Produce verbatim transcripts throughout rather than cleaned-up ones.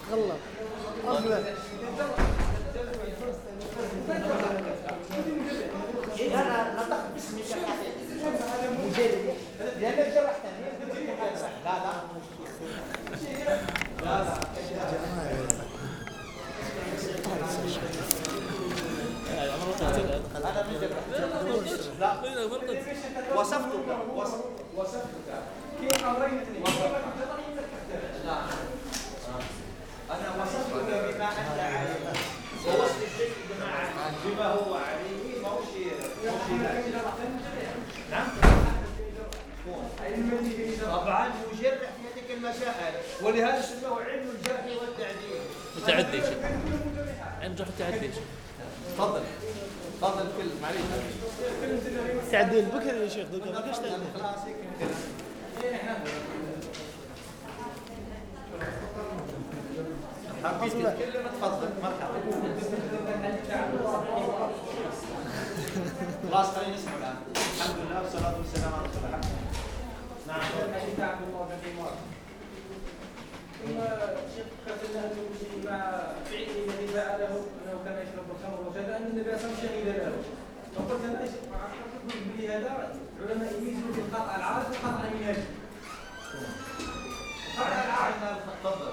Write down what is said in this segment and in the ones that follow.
غلط أفضل. أنا نطق باسمك مجرد لأنك جرحتني. لا لا لا لا هذا من جرح. لا وصفتك وصفتك كيف أمريتني لا أنا وصفتك بما أنت عليه ووصف الشيء بما هو عليه ما هو شيء نعم طبعا مجرح في هذه المسائل ولهذا سموه علم الجرح والتعديل متعدي شيء علم جرح التعدي. تفضل تفضل كل معليش تعديل بكرة يا شيخ دوكا ما كاش تعديل خلاص هيك حبيت تتكلم تفضل مرحبا خلاص خلينا نسمع الان. الحمد لله والصلاه والسلام على رسول الله. نعم الحديث عن الموضوع في مره ثم شيخ قتلنا انه مع فعله الذي فعله انه كان يشرب الخمر وكذا ان النبي صلى الله عليه وسلم شهد له فقلت انا اعتقد بهذا علماء يميزوا في القطع العارض والقطع المنهجي. القطع العارض تفضل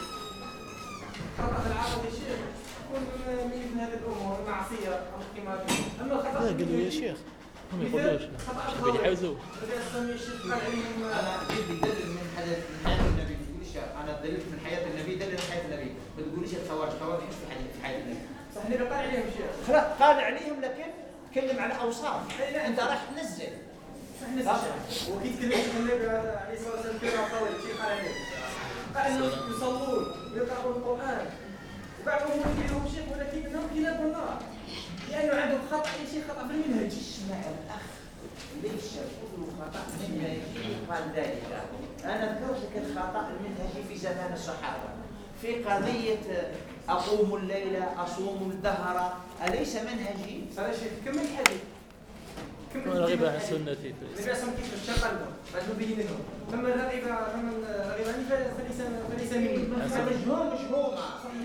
خطأ العارض يا شيخ يكون من مثل هذه الامور معصيه او احتمال. اما الخطأ قالوا يا شيخ هم يقولوش مش بيحاوزوا. انا جدي دليل من حدث من حياه النبي بتقوليش انا دليل من حياه النبي دليل من حياه النبي ما تقوليش الخوارج الخوارج ايش في حديث في حياه النبي صح النبي قال عليهم شيخ خلاص قال عليهم لكن تكلم على اوصاف انت راح تنزل صح نزل وكيف تكلمت النبي عليه الصلاه والسلام كلمه طويله شيء قال عليه قال انهم يصلون ويقرؤون القران وبعضهم يقولون شيخ ولكن انهم كلاب النار لانه عندهم خطا شيء خطا في المنهج. اسمع الاخ ليس كل خطا منهجي قال ذلك. انا ذكرت لك الخطا المنهجي في زمان الصحابه في قضيه اقوم الليل اصوم الدهر اليس منهجي؟ هذا شيء كمل الحديث من رغب عن سنتي النبي صلى كيف الشقلبه بعد نبين لهم ثم رغب فمن رغب عني فليس فليس مني مجهول مجهول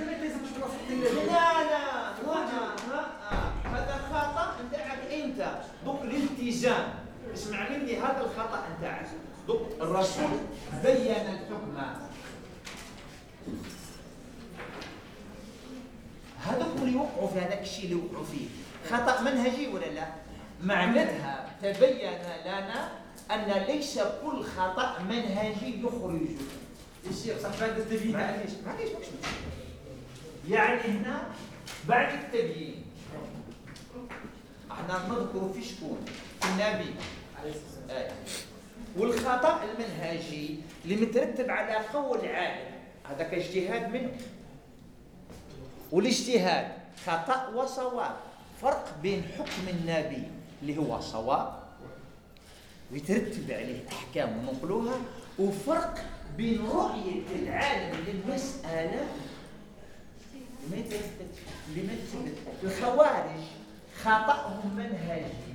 لا لا لا هذا خطا نتاعك انت دوك الالتزام. اسمع مني هذا الخطا نتاعك دوك الرسول بين الحكم هذوك اللي يوقعوا في هذاك الشيء اللي يوقعوا فيه خطا منهجي ولا لا؟ معناتها تبين لنا أن ليس كل خطأ منهجي يخرج. الشيخ صح بعد التبيين معليش معليش ماكش يعني هنا بعد التبيين احنا نذكر في شكون؟ في النبي عليه الصلاة والسلام. والخطأ المنهجي اللي مترتب على قول عالم هذاك اجتهاد منه. والاجتهاد خطأ وصواب فرق بين حكم النبي اللي هو صواب ويترتب عليه أحكام ونقلوها وفرق بين رؤية العالم للمسألة لمثل الخوارج خطأهم منهجي.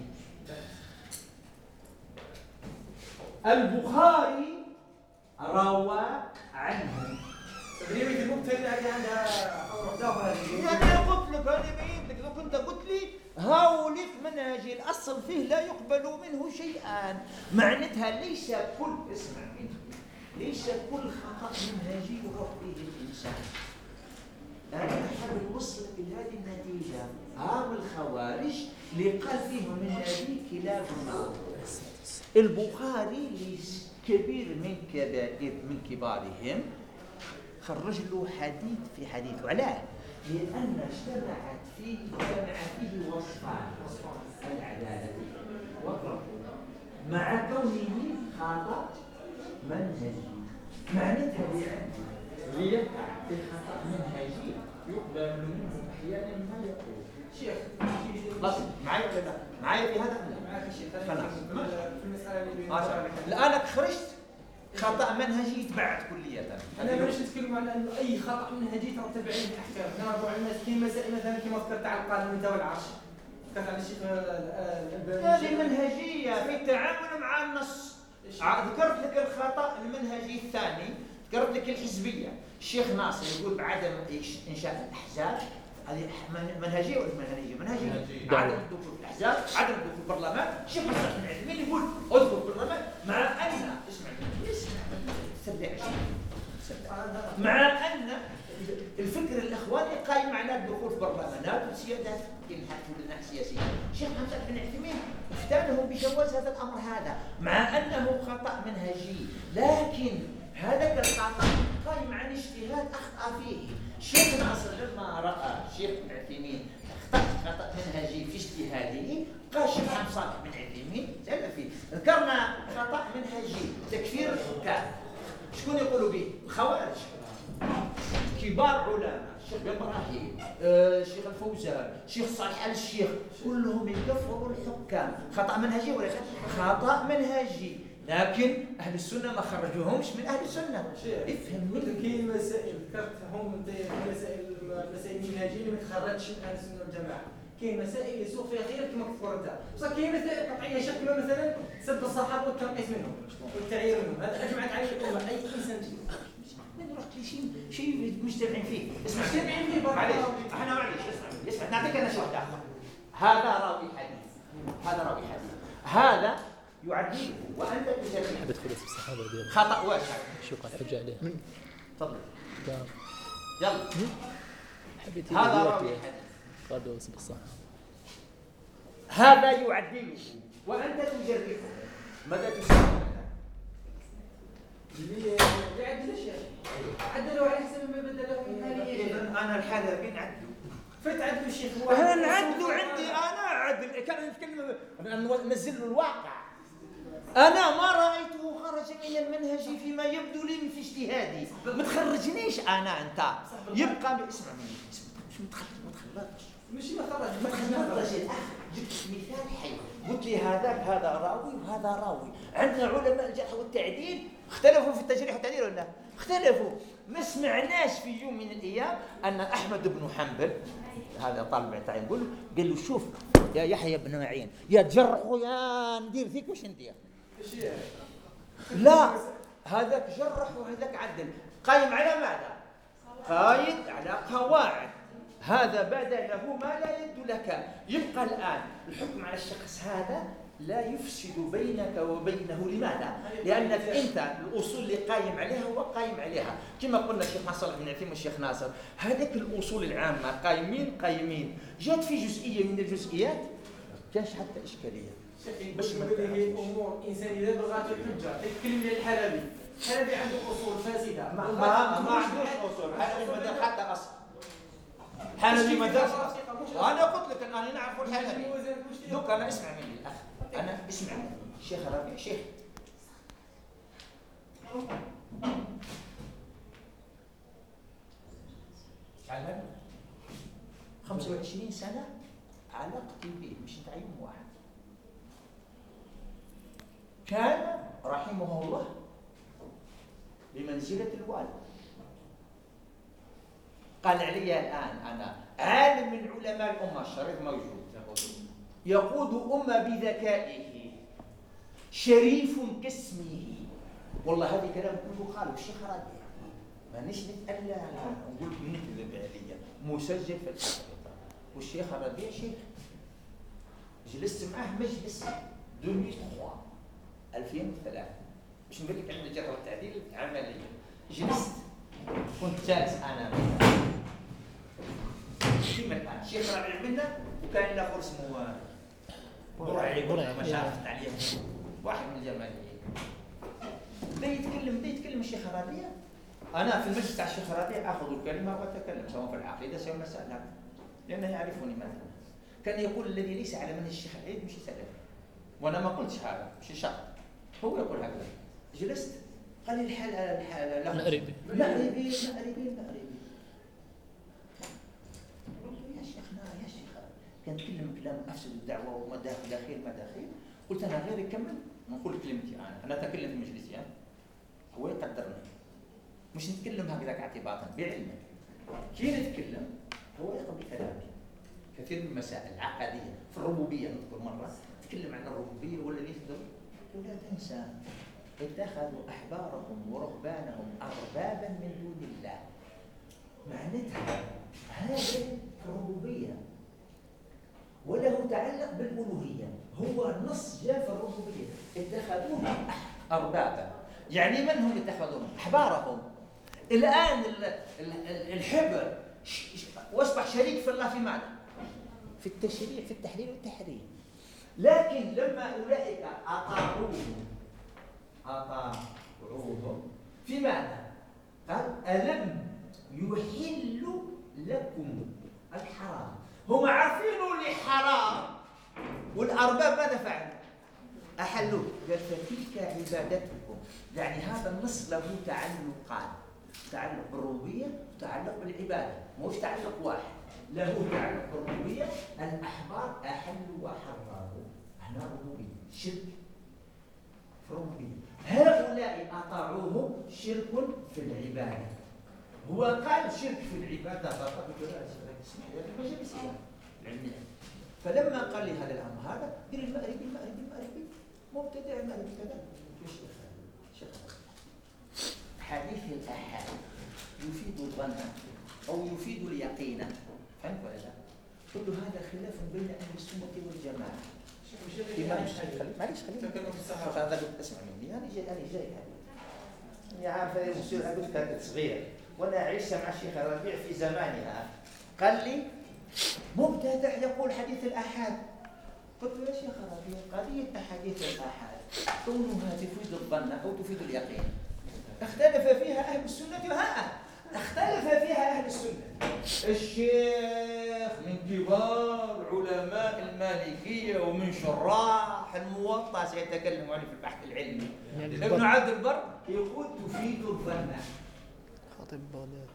البخاري روى عنه تقريبا المبتدئ عندها أنا قلت لك أنا بينت لك لو كنت قلت لي هاوليك منهجي الأصل فيه لا يقبل منه شيئا معناتها ليس كل اسمع منه ليس كل خطأ منهجي يروح به الإنسان. أنا أحاول أوصلك إلى هذه النتيجة. هام الخوارج اللي قال فيهم النبي كلاب النار. البخاري كبير من كبائر من كبارهم خرج له حديث في حديث علاه لأن اجتمعت فيه اجتمع فيه وصفان العدالة والرب مع كونه خطأ منهجي معناتها ليقع في خطأ منهجي يقبل منه أحيانا ما يقول شيخ بس معايا ولا لا؟ معايا في هذا؟ معاك شيخ خلاص في المسألة اللي الآن خرجت خطأ منهجي يتبعد كلية. أنا مانيش نتكلم على أنه أي خطأ منهجي ترتب عليه الأحكام. نرجع على الناس كاين مسائل مثلا كما ذكرت على القانون نتا والعرش. ذكرت على الشيخ الألباني. هذه منهجية في التعامل مع النص. ذكرت لك الخطأ المنهجي الثاني ذكرت لك الحزبيه، الشيخ ناصر يقول بعدم انشاء الاحزاب، هذه منهجيه ولا منهجيه؟ منهجيه. عدم الدخول في الاحزاب، عدم الدخول في البرلمان، الشيخ مصلح بن عثيمين يقول ادخل في البرلمان مع ان اسمع اسمع مع ان الفكر الاخواني قائم على الدخول في برلمانات وسيادات ينحكوا لنا سياسيا. الشيخ محمد بن عثيمين افتانه بجواز هذا الامر هذا مع انه خطا منهجي، لكن هذا الخطا قائم على اجتهاد اخطا فيه. الشيخ ناصر لما راى الشيخ بن عثيمين اخطا خطا منهجي في اجتهاده قال الشيخ محمد صالح بن عثيمين زعل فيه. ذكرنا خطا منهجي تكفير الحكام، شكون يقولوا به؟ الخوارج. كبار علماء الشيخ ابراهيم، الشيخ الفوزان، الشيخ صالح آل الشيخ، كلهم يكفروا الحكام. خطا منهجي ولا لا؟ خطا منهجي، لكن اهل السنه ما خرجوهمش من اهل السنه. افهم مني. كاين مسائل ذكرتهم انت، مسائل المسائل المنهجيه اللي ما تخرجش من اهل السنه والجماعه، كاين مسائل يسوق فيها غير كما تذكر انت، بصح كاين مسائل قطعيه شيخ كما مثلا سب الصحابه والتنقيص منهم والتعيير منهم، هذا اجمعت عليه الامه اي انسان فيه. ما رحت لي شيء شيء مجتمعين فيه. اسمع مجتمعين فيه معليش احنا معليش اسمع اسمع نعطيك انا شرح اخر. هذا راوي حديث، هذا راوي حديث، هذا يعديه وانت تجرب. حبيت خلص الصحابه ديالك خطا واسع. شكرا حرجع عليه. تفضل تمام يلا. حبيت هذا راوي حديث قالوا اسم الصحابه، هذا يعدله وانت تجربه، ماذا تسمى؟ اللي يعدل الشيخ عدلوا على حسب ما بدله من حاليا. انا الحاله فين عدلوا؟ فتعدلوا الشيخ هو انا نعدلوا عندي انا عدل كان نتكلم ننزل له الواقع. انا ما رايته خرج من المنهج فيما يبدو لي في اجتهادي. ما تخرجنيش انا انت يبقى اسمع مني مش متخرج ما تخرجش ماشي ما خرج ما تخرج الاخ. جبت مثال حي قلت لي هذاك هذا راوي وهذا راوي. عندنا علماء الجرح والتعديل اختلفوا في التجريح والتعديل ولا اختلفوا. ما سمعناش في يوم من الايام ان احمد بن حنبل هذا طالب العلم يقول له قال له شوف يا يحيى بن معين يا تجرحوا يا ندير فيك واش ندير. لا هذاك جرح وهذاك عدل. قايم على ماذا؟ قايد على قواعد. هذا بدا له ما لا يد لك. يبقى الآن الحكم على الشخص هذا لا يفسد بينك وبينه. لماذا؟ لأنك أنت الأصول اللي قايم عليها هو قايم عليها. كما قلنا الشيخ ناصر بن عثيمين والشيخ ناصر هذيك الأصول العامة قايمين قايمين. جات في جزئية من الجزئيات كانش حتى إشكالية. باش هذه الامور انسانيه بغات الحجه تتكلم لي الحلبي. الحلبي عنده اصول فاسده ما ما, ما عندوش اصول. الحلبي ما دار حتى اصل. الحلبي ما دارش اصل. انا قلت لك انا نعرف الحلبي. دوك انا اسمع مني الاخ انا اسمع مني الشيخ ربيع شيخ علم خمسة وعشرين سنه علاقتي به مش انت يوم واحد. كان رحمه الله بمنزلة الوالد. قال علي الآن أنا عالم من علماء الأمة الشريف موجود يقود أمة بذكائه شريف كاسمه. والله هذا كلام كله قاله الشيخ ربيع مانيش نتألى نقول نكذب عليا مسجل في الحقيقة. والشيخ ربيع شيخ جلست معه مجلس ألفين وثلاثة ألفين وثلاثة باش نقول لك عندنا الجرح والتعديل عمليا. جلست كنت جالس انا كيما الان الشيخ ربيع منا وكان له اسمه برعي برعي ما شافت عليه واحد من الجماهير بدا يتكلم بدا يتكلم الشيخ ربيع. انا في المجلس تاع الشيخ ربيع اخذ الكلمه واتكلم سواء في العقيده سواء مسائل لانه يعرفني مثلا. كان يقول الذي ليس على منهج الشيخ العيد مش سلفي وانا ما قلتش هذا مش شرط. هو يقول هكذا. جلست قال لي الحال الحال مأربي مأربي مأربي مأربي. قلت له يا شيخنا يا شيخ كان تكلم كلام افسد الدعوه ومداخل داخل مداخل. قلت انا غير يكمل نقول كلمتي انا انا اتكلم في مجلسي هو يقدرني مش نتكلم هكذاك اعتباطا بعلمك. كي نتكلم هو يقبل كلامي. كثير من المسائل العقديه في الربوبيه نذكر مره تكلم عن الربوبيه ولا اللي يقدر ولا تنسى اتخذوا أحبارهم ورهبانهم أربابا من دون الله. معناتها هذا الربوبية وله تعلق بالألوهية. هو النص جاء في الربوبية، اتخذوهم أربابا. يعني من هم اتخذوهم؟ أحبارهم. الآن الحبر واصبح شريك في الله في معنى في التشريع، في التحليل والتحريم. لكن لما أولئك أطاعوهم أطاعوهم في معنى قال ألم يحل لكم الحرام. هم عارفينه لحرام، والأرباب ماذا فعلوا؟ أحلوه. قال فتلك عبادتكم. يعني هذا النص له تعلقان، تعلق بالربوبية وتعلق بالعبادة، مش تعلق واحد، له تعلق بالربوبية. الأحبار أحلوا وحرموا، هنا ربوبية شرك في الربوبية. هؤلاء أطاعوهم شرك في العبادة. هو قال شرك في العبادة فقط فلما قال لي هذا الأمر هذا قال المأربي المأربي المأربي مبتدع المأربي كذا. شيخ حديث الآحاد يفيد الظن أو يفيد اليقين، فهمت ولا لا؟ كل هذا خلاف بين أهل السنة والجماعة. معليش خليني هذا اسمع مني، أنا جاي أنا جاي أنا عارف هذا المصير. أقول لك هذا صغير وأنا عشت مع الشيخ ربيع في زمانها. قال لي مبتدع يقول حديث الآحاد. قلت له يا شيخ ربيع قضية أحاديث الآحاد كونها تفيد الظن أو تفيد اليقين اختلف فيها أهل السنة. ها اختلف فيها أهل السنة. الشيخ من كبار علماء المالكية ومن شراح الموطأ سيتكلم عنه في البحث العلمي. يعني ابن عبد البر يقول تفيد الظن. خطيب بغداد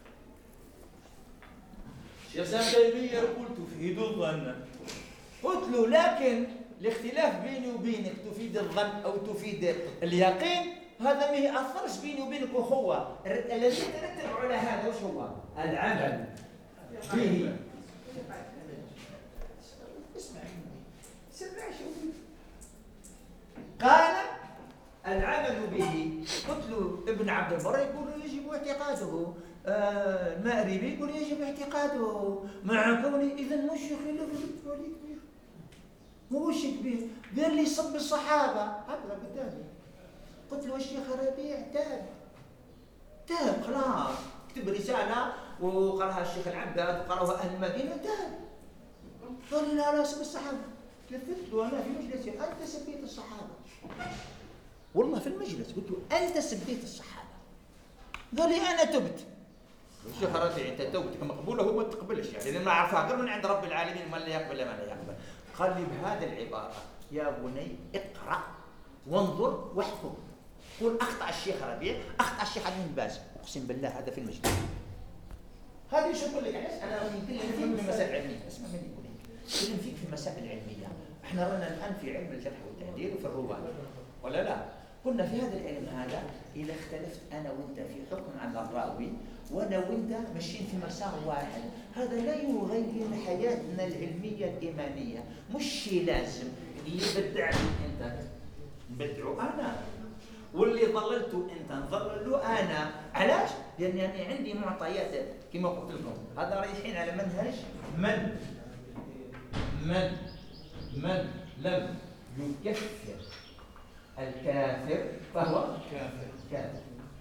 الشيخ سامي تيمية يقول تفيد الظن. قلت له لكن الاختلاف بيني وبينك تفيد الظن أو تفيد اليقين هذا ما يأثرش بيني وبينك أخوة. الذي يترتب على هذا وش هو؟ العمل به. اسمع سمع شو قال العمل به. قلت له ابن عبد البر يقول يجب اعتقاده، آه المأربي يقول يجب اعتقاده، مع كونه إذا مش خلاف كبير مش كبير. قال لي صب الصحابة هذا قدامي. قلت له الشيخ ربيع تاب تاب خلاص، كتب رسالة وقراها الشيخ العباد وقراها أهل المدينة تاب. قال لي لا لا سب الصحابة. لفت له أنا في مجلسي أنت سبيت الصحابة، والله في المجلس قلت له أنت سبيت الصحابة. قال لي أنا تبت. الشيخ ربيع أنت توبتك مقبولة هو ما تقبلش، يعني لأن ما عرفها غير من عند رب العالمين ما لا يقبل ما لا يقبل. قال لي بهذه العبارة يا بني اقرأ وانظر واحكم. قل أخطأ الشيخ ربيع، أخطأ الشيخ علي بن باز، أقسم بالله هذا في المجلس. هذه شو أقول لك؟ أنا يمكن فيك في مسائل علمية، اسمع مني يقول لك كلم فيك في مسائل علمية. إحنا رانا الآن في علم الجرح والتعديل وفي الرواة ولا لا؟ قلنا في هذا العلم هذا إذا اختلفت أنا وأنت في حكم على الراوي وأنا وأنت ماشيين في مسار واحد، هذا لا يغير حياتنا العلمية الإيمانية. مش شيء لازم اللي بدعني أنت بدعو أنا واللي ضللته أنت نضلله أنا. علاش؟ لأني أنا عندي معطيات كما قلت لكم. هذا رايحين على منهج من من من لم يكفر الكافر فهو كافر كافر.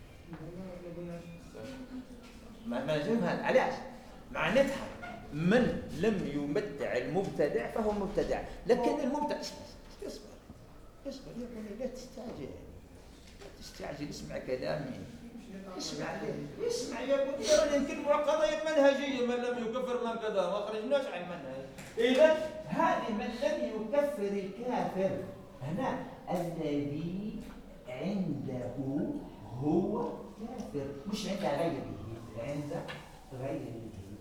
ما ما لازم هذا. علاش؟ معناتها من لم يمتع المبتدع فهو مبتدع. لكن المبتدع اصبر اصبر يا بني لا تستعجل تستعجل. اسمع كلامي اسمع لي اسمع يا بني. رانا نتكلموا على قضايا منهجيه. من لم يكفر من كذا ما خرجناش على المنهج. اذا هذه من لم يكفر الكافر هنا الذي عنده هو كافر، مش عند غيره، عند غيره.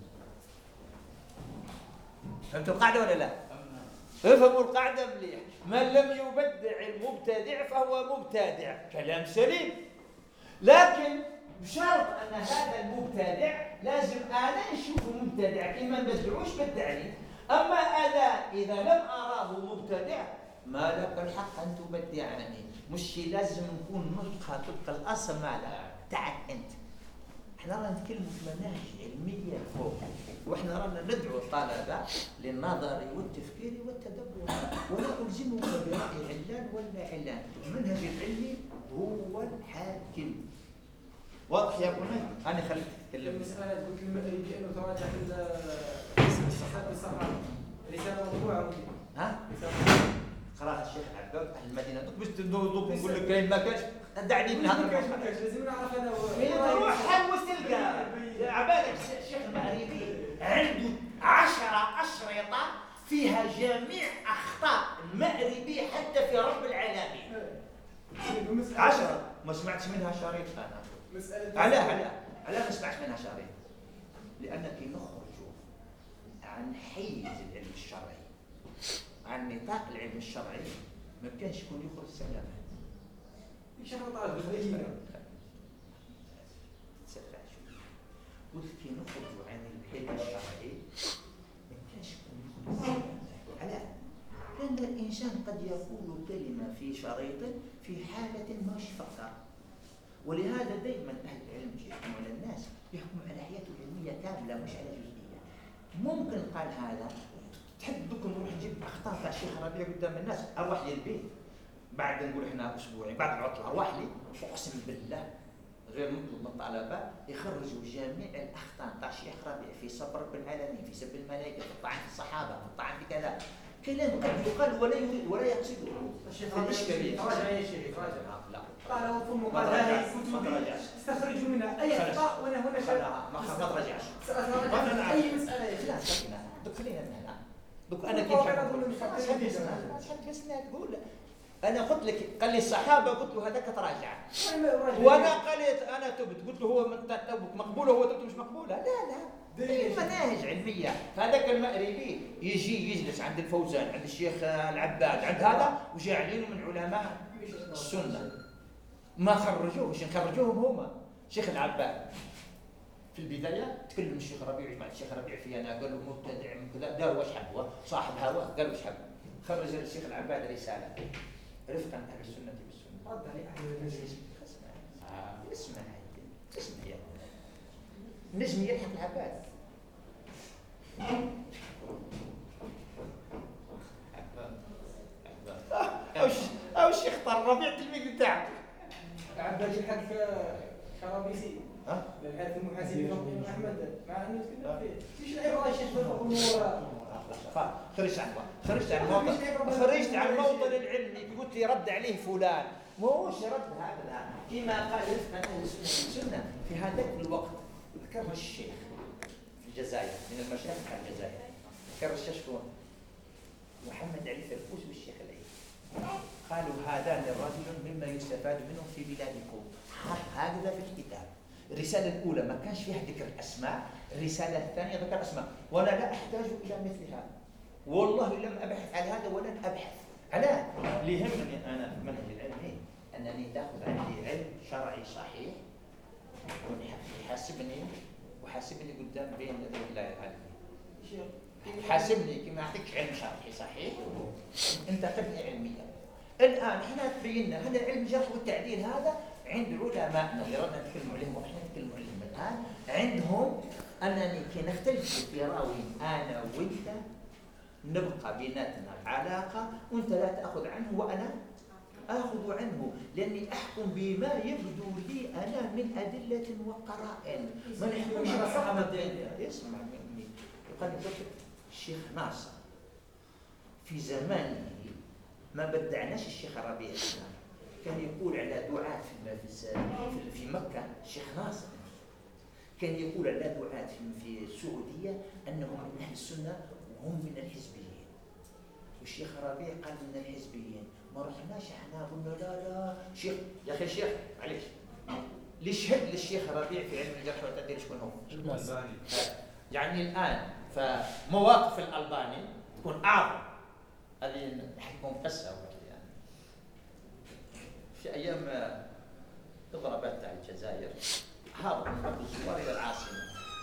فهمتوا القاعده ولا لا؟ افهموا القاعده مليح. من لم يبدع المبتدع فهو مبتدع، كلام سليم. لكن بشرط ان هذا المبتدع لازم انا نشوفه مبتدع، كي ما نبدعوش بدعني. اما انا اذا لم اراه مبتدع ما لك الحق ان تبدعني. مش لازم نكون نطقها طبق الاصل مالها تاعك انت. احنا رانا نتكلموا في مناهج علميه فوق، واحنا رانا ندعو الطلبه للنظر والتفكير والتدبر، ولا الزمهم براي علان ولا علان. المنهج العلمي هو الحاكم. واضح يا بني؟ انا خليك تتكلم. المسألة قلت المأري بأنه تراجع في الصحابة الصحابة رسالة مطبوعة. ها؟ قراءة الشيخ العباد أهل المدينة دوك باش تدوق نقول لك كاين ما كاش دعني من هذا. ما كاش ما كاش لازم نعرف أنا. روح حل وتلقى عبادك الشيخ المغربي عنده عشرة أشرطة فيها جميع أخطاء المأربي حتى في رب العالمين. عشرة ما سمعتش منها شريط أنا. علاه علاه علاه ما سمعتش منها شريط؟ لأنك نخرج عن حيز العلم الشرعي، عن نطاق العلم الشرعي، ما كانش يكون يخرج سلامات. ايش احنا طالب الخليجيين؟ تسرع شوي. قلت كي نخرج عن العلم الشرعي ما كانش يكون يخرج سلامات. علاه؟ لأن الإنسان قد يقول كلمة في شريط في حالة ماش فكر. ولهذا دائما أهل العلم يحكموا على الناس يحكموا على حياته العلمية كاملة مش على جزئية. ممكن قال هذا تحب دوك نروح نجيب اخطاء تاع الشيخ ربيع قدام الناس، اروح لي البيت بعد نقول احنا اسبوعين بعد العطله اروح لي اقسم بالله غير نطلب من الطلبه يخرجوا جميع الاخطاء تاع الشيخ ربيع في سب رب العالمين، في سب الملائكه، في الطعن في الصحابه، في الطعن في كذا، كلام قد يقال ولا يريد ولا يقصده. الشيخ ربيع تراجع يا شيخ تراجع. لا قال ثم قال هذه كتبي استخرجوا منها اي اخطاء وانا هنا شايف. ما تراجعش. سأتراجع اي مساله يا لا شيخ. دوك خلينا من هنا. دوك انا كيف تقول انا قلت لك قال لي الصحابه قلت له هذاك تراجع وانا قالت انا تبت قلت له هو توبك مقبوله هو توبته مش مقبوله. لا لا هي مناهج علميه. هذاك المأربي يجي يجلس عند الفوزان عند الشيخ العباد عند هذا وجاعلينه من علماء السنه ما خرجوه باش نخرجوهم هما. الشيخ العباد في البدايه تكلم الشيخ ربيع مع الشيخ ربيع في انا قال له مبتدع كذا دار واش حب هو صاحب هواه قال واش حب خرج الشيخ العباد رساله رفقا اهل السنه بالسنه رد عليه اهل السنه. اسمع اسمع اسمع يا نجم يلحق العباد او او الشيخ طار ربيع التلميذ بتاعك عباد يلحق كرابيسي ها؟ للحادث المحاسبي فضل احمد مع انه تكلم فيه ايش العبره يا شيخ في الامور؟ خرجت عن خرجت عن الموطن خرجت عن الموطن العلمي قلت لي رد عليه فلان موش رد هكذا كما قال اهل السنه والسنه في هذاك الوقت. ذكر الشيخ في الجزائر من المشايخ تاع الجزائر ذكر الشيخ شكون؟ محمد علي فرفوس والشيخ العيد. قالوا هذان الرجل مما يستفاد منه في بلادكم. حط هكذا في الكتاب. الرسالة الأولى ما كانش فيها ذكر الأسماء، الرسالة الثانية ذكر أسماء، وأنا لا أحتاج إلى مثل هذا. والله لم أبحث على هذا ولن أبحث. علاه؟ ليهمني أنا في المنهج العلمي أنني تأخذ عندي علم شرعي صحيح ويحاسبني وحاسبني قدام بين يدي الله العالمين. حاسبني كما أعطيك علم شرعي صحيح أنت تبني علميا. الآن احنا تبينا هذا علم الجرح والتعديل هذا عند علمائنا اللي رانا نتكلموا عليهم واحنا نتكلموا عليهم الآن عندهم أنني كي نختلف في راوي أنا وأنت نبقى بيناتنا العلاقة وأنت لا تأخذ عنه وأنا آخذ عنه لأني أحكم بما يبدو لي أنا من أدلة وقرائن. ما نحكمش فقط. اسمع مني. يقال الشيخ ناصر في زمانه ما بدعناش الشيخ ربيع الإسلام كان يقول على دعاة في في مكة الشيخ ناصر كان يقول على دعاة في السعودية أنهم من أهل السنة وهم من الحزبيين. والشيخ ربيع قال من الحزبيين ما رحناش احنا قلنا لا لا شيخ يا أخي الشيخ معليش ليش شهد للشيخ ربيع في علم الجرح والتعديل شكون هو؟ الألباني. يعني الآن فمواقف الألباني تكون أعظم. هذه نحكم قصة يعني في أيام الضربات تاع الجزائر هابط من باب الزوار إلى العاصمة.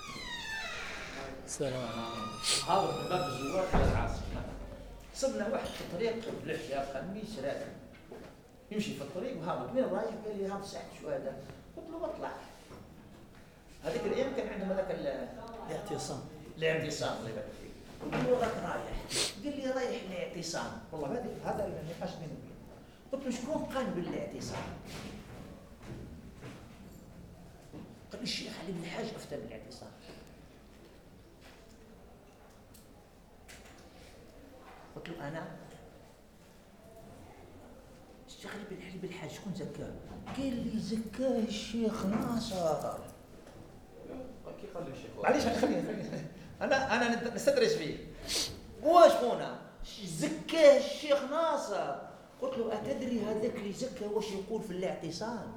السلام عليكم. هابط من باب الزوار إلى العاصمة. صبنا واحد في الطريق بلحية قميص راكب يمشي في الطريق وهابط، وين رايح؟ قال لي هذا ساعة شهداء. قلت له بطلع. هذيك الايام كان عندهم هذاك الاعتصام. الاعتصام الله يبارك فيك. قلت له راك رايح؟ قال لي رايح الاعتصام. والله هذا هذا النقاش بيني وبينه. قلت له شكون قال بالاعتصام؟ قال لي الشيخ علي بن الحاج افتى بالاعتصام. قلت له انا الشيخ علي بن الحاج شكون زكاه؟ قال لي زكاه الشيخ ناصر. كيف قال الشيخ؟ معليش خليني خليني انا انا نستدرج فيه. واش خونا زكاه الشيخ ناصر؟ قلت له اتدري هذاك اللي زكى واش يقول في الاعتصام؟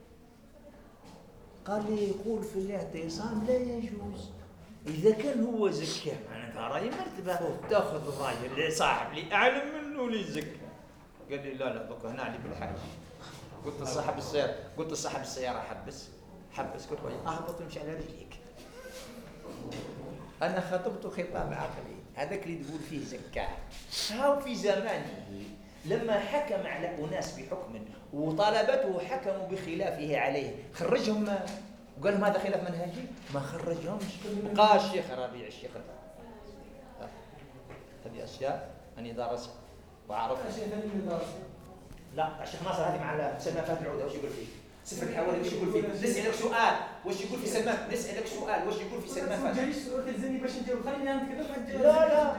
قال لي يقول في الاعتصام لا يجوز. اذا كان هو زكاه معناتها راهي مرتبه تاخذ الراي اللي صاحب اللي اعلم منه اللي زكى. قال لي لا لا دوك هنا علي بالحاج. قلت لصاحب السياره قلت لصاحب السياره حبس حبس. قلت له اهبط وامشي على رجليك. انا خطبت خطاب عقلي. هذاك اللي تقول فيه زكاه هاو في زمانه لما حكم على اناس بحكم وطالبته حكموا بخلافه عليه خرجهم وقال لهم هذا خلاف منهجي؟ ما خرجهمش. قال الشيخ ربيع الشيخ هذه اشياء اني دارسها وعرفتها. لا الشيخ ناصر هذه مع سلمان فهد العوده واش يقول فيه؟ سفر الحوالي واش يقول فيه؟ نسالك سؤال واش يقول في سلمان؟ نسالك سؤال واش يقول في سلمان فهد؟ ما جاليش سؤال تلزمني باش نجاوب. خليني انا نتكلم. لا لا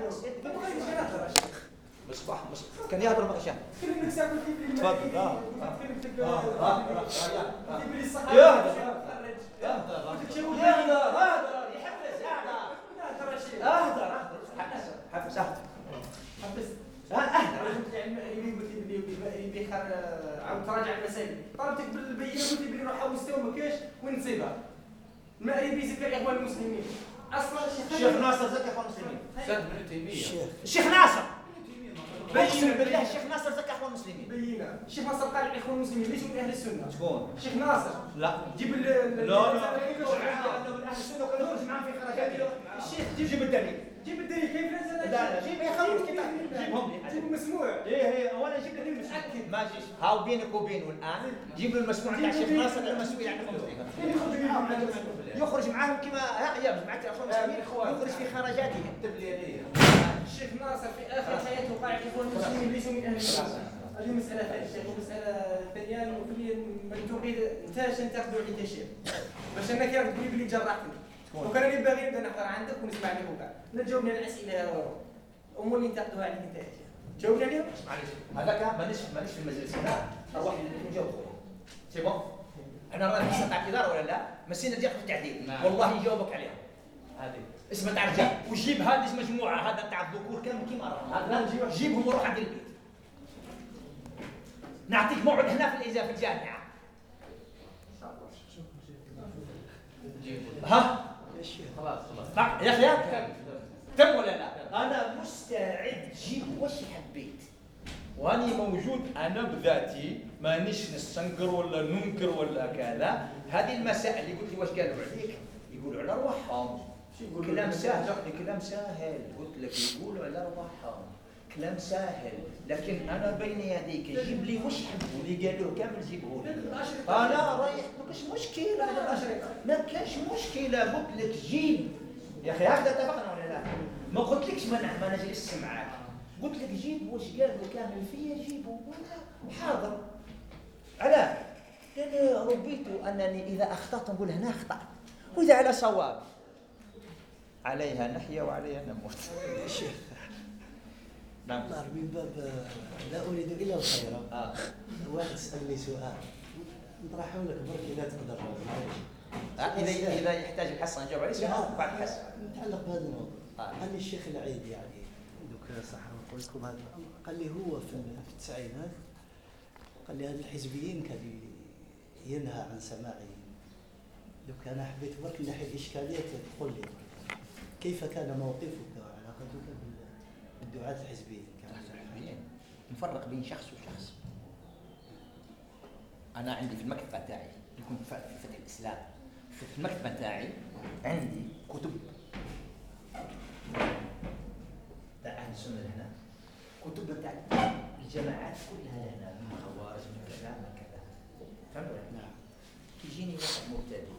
مش مصباح مصباح كان يهضر ما كانش كلمة ساكن في تفضل. اه اه اه تجيب لي الصحة. يهضر يهضر يهضر يهضر يحبس يهضر اهدر اهدر حبس حبس اهدر حبس. اهدر قلت لي علم قلت لي بيخر عاود تراجع المسائل. طلبتك بالبينه قلت لي بلي روح مستوى ما كاش وين نصيبها. المأربي زكى الاخوان المسلمين. اصلا الشيخ ناصر زكى اخوان المسلمين. سد ابن تيميه. الشيخ ناصر اقسم بالله الشيخ ناصر زكى اخوان المسلمين. بينا الشيخ ناصر قال الاخوان المسلمين ليسوا من اهل السنه. شكون؟ الشيخ ناصر لا جيب ال لا لا انه من اهل السنه وكان يخرج معاهم في خرجات. الشيخ جيب جيب الدليل. جيب الدليل كيف نزل. لا لا جيب يا خلوا الكتاب جيبهم لي. جيب مسموع. ايه ايه وانا جيب لك المتاكد ما جيش هاو بينك وبينه الان جيب له المسموع تاع الشيخ ناصر المسؤول عن اخوان المسلمين يخرج معاهم كما يا مع اخوان المسلمين يخرج في خرجاتهم. تبليغيه. الشيخ ناصر في اخر حياته قال الاخوان المسلمين ليسوا من اهل السنه. هذه مساله ثانيه الشيخ. ومساله ثانيه وكليا مكتوبين انت شنو تاخذوا عليك الشيخ باش انا كي تقولي بلي جرحتني وكان اللي باغي نبدا نحضر عندك ونسمع لك وكاع. لا تجاوبني على الاسئله ام اللي انتقدوها عليك انت جاوبني عليهم. معليش هذاك مانيش مانيش في المجلس هنا اروح نجاوب خويا سي بون. انا راه نحس تاع الاداره ولا لا مسينا ديال التعديل والله يجاوبك عليها. هذه اسمها تاع الرجال وجيب هذه مجموعه هذا تاع الذكور كامل كيما راه هذا جيبهم وروح عند البيت. نعطيك موعد هنا في الاجازه في الجامعه. ها خلاص خلاص. يا اخي تم ولا لا؟ انا مستعد جيب واش حبيت واني موجود انا بذاتي مانيش نستنكر ولا ننكر ولا كذا. هذه المسائل اللي قلت لي واش قالوا عليك يقولوا على رواحهم كلام سهل. كلام سهل قلت لك يقولوا على رواحهم كلام سهل لكن انا بين يديك جيب لي واش حبوا اللي قالوه كامل جيبه لي. انا رايح ما كاش مشكله ما كاش مشكله قلت لك جيب يا اخي هكذا اتفقنا ولا لا؟ ما قلتلكش ما ما نجلسش معاك قلت لك جيب واش قالوا كامل فيا جيبوا حاضر. علاه؟ لاني ربيت انني اذا اخطات نقول هنا اخطات واذا على صواب عليها نحيا وعليها نموت. نعم. والله من باب لا اريد الا الخير. اه واحد سالني سؤال نطرحه لك برك اذا تقدر. آه. اذا اذا يحتاج الحصه نجاوب عليه سؤال بعد الحصه. متعلق بهذا الموضوع. آه. قال لي الشيخ العيد يعني دوك صح نقول لكم هذا قال لي هو في في التسعينات قال لي هذا الحزبيين كان ينهى عن سماعي. دوك انا حبيت برك نحي الاشكاليه تقول لي كيف كان موقفك وعلاقتك بالدعاة الحزبيين؟ الحزبيين نفرق بين شخص وشخص. انا عندي في المكتبه تاعي يكون في فتح الاسلام في المكتبه تاعي عندي كتب تاع اهل السنه هنا كتب تاع الجماعات كلها هنا من خوارج من كذا من كذا فهمت؟ نعم. كيجيني واحد مبتدئ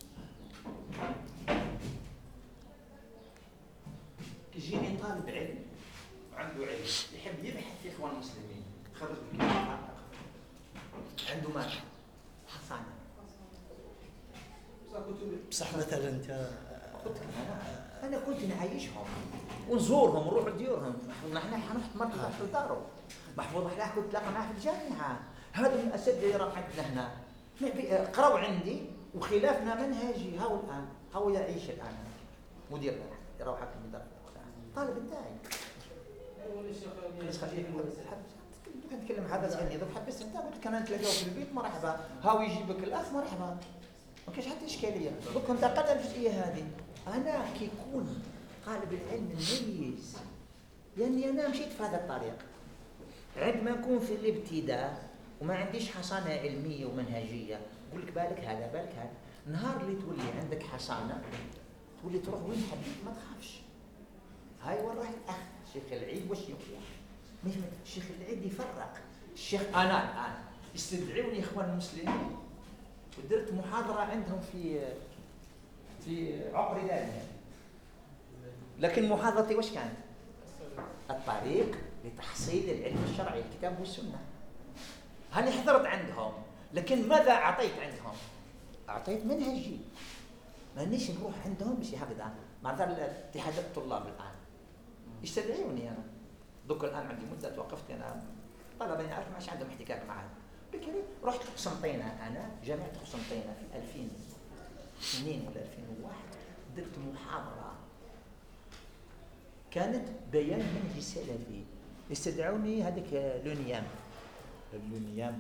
كيجيني طالب علم عنده علم يحب يبحث في اخوان المسلمين خرج بالكتاب عنده مال حصانه بصح مثلا انت قلت انا انا كنت نعيشهم ونزورهم ونروح لديورهم. نحن حنروح مرة في دارهم محفوظ حلاه كنت تلاقى معاه في الجامعه. هذا من الاساتذه اللي راح عندنا هنا قرأوا عندي وخلافنا منهجي. هاو الان هاو يعيش الان مدير يروح حكم الدار طالب انتاعي نتكلم هذا سألني اذا حبست انت قلت كان نتلاقاو في البيت مرحبا هاو يجيبك الاخ مرحبا ما كاينش حتى اشكاليه. دوك انتقد الجزئيه هذه. انا كي يكون طالب العلم مميز لاني انا مشيت في هذا الطريق عندما نكون في الابتداء وما عنديش حصانه علميه ومنهجيه نقول لك بالك هذا بالك هذا. نهار اللي تولي عندك حصانه تولي تروح وين حبيت ما تخافش. هاي وراه الاخ الشيخ العيد واش يقول مش الشيخ العيد يفرق. الشيخ انا الان يستدعوني اخوان المسلمين ودرت محاضره عندهم في في عقر دارنا. لكن محاضرتي واش كانت؟ الطريق لتحصيل العلم الشرعي الكتاب والسنه. هاني حضرت عندهم لكن ماذا اعطيت عندهم؟ اعطيت منهجي. مانيش نروح عندهم باش هكذا معذر اتحاد الطلاب الان يستدعوني انا دوك الان عندي مده توقفت انا طلبه يعرف ماش عندهم احتكاك معايا. بكري رحت قسنطينه انا جامعه قسنطينه في ألفين واثنين ولا ألفين وواحد درت محاضره كانت بيان منهج سلفي. استدعوني هذيك لونيام لونيام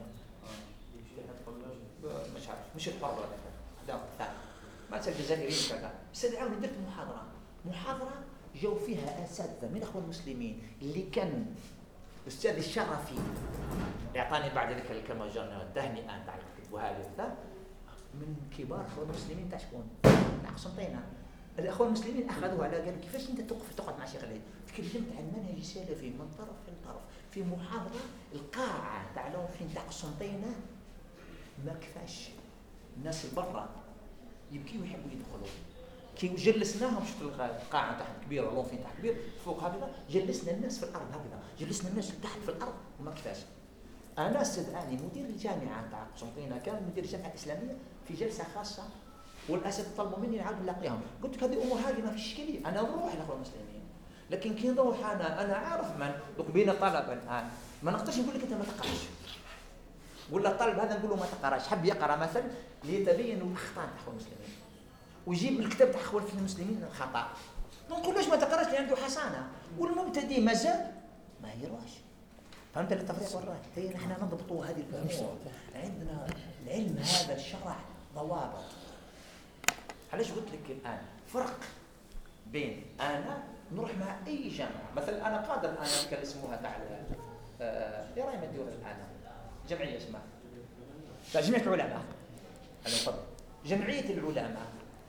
مش عارف مش الحر لا لا ما تسال الجزائريين كذا. استدعوني درت محاضره محاضره جو فيها اساتذه من اخوان المسلمين اللي كان الاستاذ الشرفي يعطاني بعد ذلك الكلمه التهنئه تاع وهذه من كبار اخوان المسلمين تاع شكون؟ تاع قسنطينه. الاخوان المسلمين اخذوها على قال كيفاش انت توقف تقعد مع شيخ العيد. تكلمت عن منهج سلفي من طرف لطرف في محاضره القاعه تاع لونفين تاع قسنطينه ما كفاش الناس برا يبكيوا ويحبوا يدخلوا. كي جلسناهم شفت القاعه تحت كبيره لونفين تحت كبير فوق هكذا جلسنا الناس في الارض هكذا جلسنا الناس تحت في الارض وما كفاش. انا استدعاني مدير الجامعه تاع قسنطينه كان مدير الجامعه الاسلاميه في جلسه خاصه والاساتذه طلبوا مني نعاود نلاقيهم. قلت لك هذه الامور هذه ما فيش اشكاليه انا نروح لاخوان المسلمين لكن كي نروح انا انا عارف من دوك بين طلبه الان ما نقدرش نقول لك انت ما تقراش ولا الطالب هذا نقول له ما تقراش حب يقرا مثلا ليتبين الاخطاء تاع اخوان المسلمين ويجيب من الكتاب تاع اخوان المسلمين الخطا. ما نقولوش ما تقراش اللي عنده حصانه والمبتدئ مازال ما يروحش. فهمت التفريق والراي؟ هي نحن نضبطوا هذه الامور. عندنا العلم هذا الشرع ضوابط. علاش قلت لك الان فرق بين انا نروح مع اي جامعه مثلا انا قادر انا كان اسموها تاع يا راهي ما تدير الان جمعيه اسمها تاع جمعيه العلماء انا نفضل جمعيه العلماء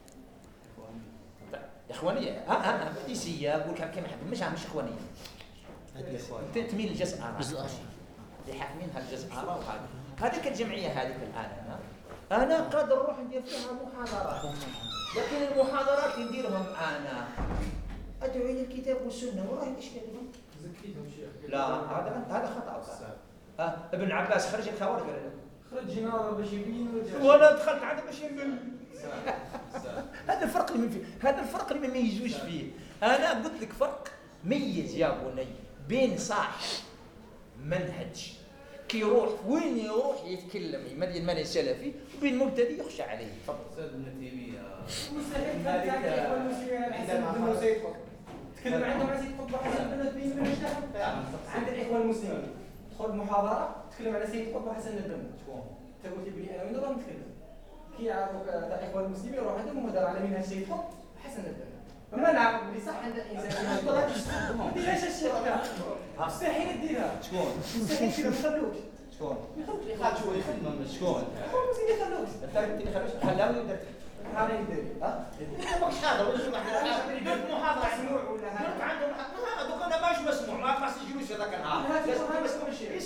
اخوانيه ها ها بديسيه اقول لك كيما حد مش مش اخوانيه هذه اخوان تميل الجزء ارى اللي حاكمينها الجزء ارى وهذه هذيك الجمعيه هذيك الان انا انا قادر نروح ندير فيها محاضرات لكن المحاضرات اللي نديرهم انا ادعو الى الكتاب والسنه وراه الاشكاليه زكيتهم شيخ لا هذا هذا خطا. آه ابن عباس خرج الخوارج ولا لا؟ خرج نار باش يبين وانا دخلت عاد باش يبين. هذا الفرق اللي فيه هذا الفرق اللي ما يجوش فيه. انا قلت لك فرق ميز يا بني بين صاحب منهج كي يروح وين يروح يتكلم يمدي المنهج السلفي وبين مبتدئ يخشى عليه. تفضل استاذ ابن تيميه مستحيل تاع الاخوان المسلمين على حسب ابن سيد قطب تكلم عندهم على سيد قطب حسن البنا تبين المجتهد عند الاخوان المسلمين تدخل محاضره تتكلم على سيد قطب حسن البنا شكون تقول لي بلي انا وين نروح نتكلم كي يعرفوا تاع الاخوان المسلمين يروح عندهم مدار على منهج سيد قطب حسن البنا فما نعرف بلي صح عند الانسان ما ديرهاش الشيخ مستحيل ديرها شكون؟ مستحيل كذا ما يخلوكش شكون؟ ما يخلوكش خالد شو يخدم شكون؟ الاخوان المسلمين ما يخلوكش انت اللي خرجت خلاوي ودرت هذا يدير ها؟ انت ماكش حاضر ولا شنو احنا درت محاضره مسموع ولا درت هذا عندهم دوك انا ماش مسموع ما خاص يجيوش هذاك النهار هذا مسموع الشيخ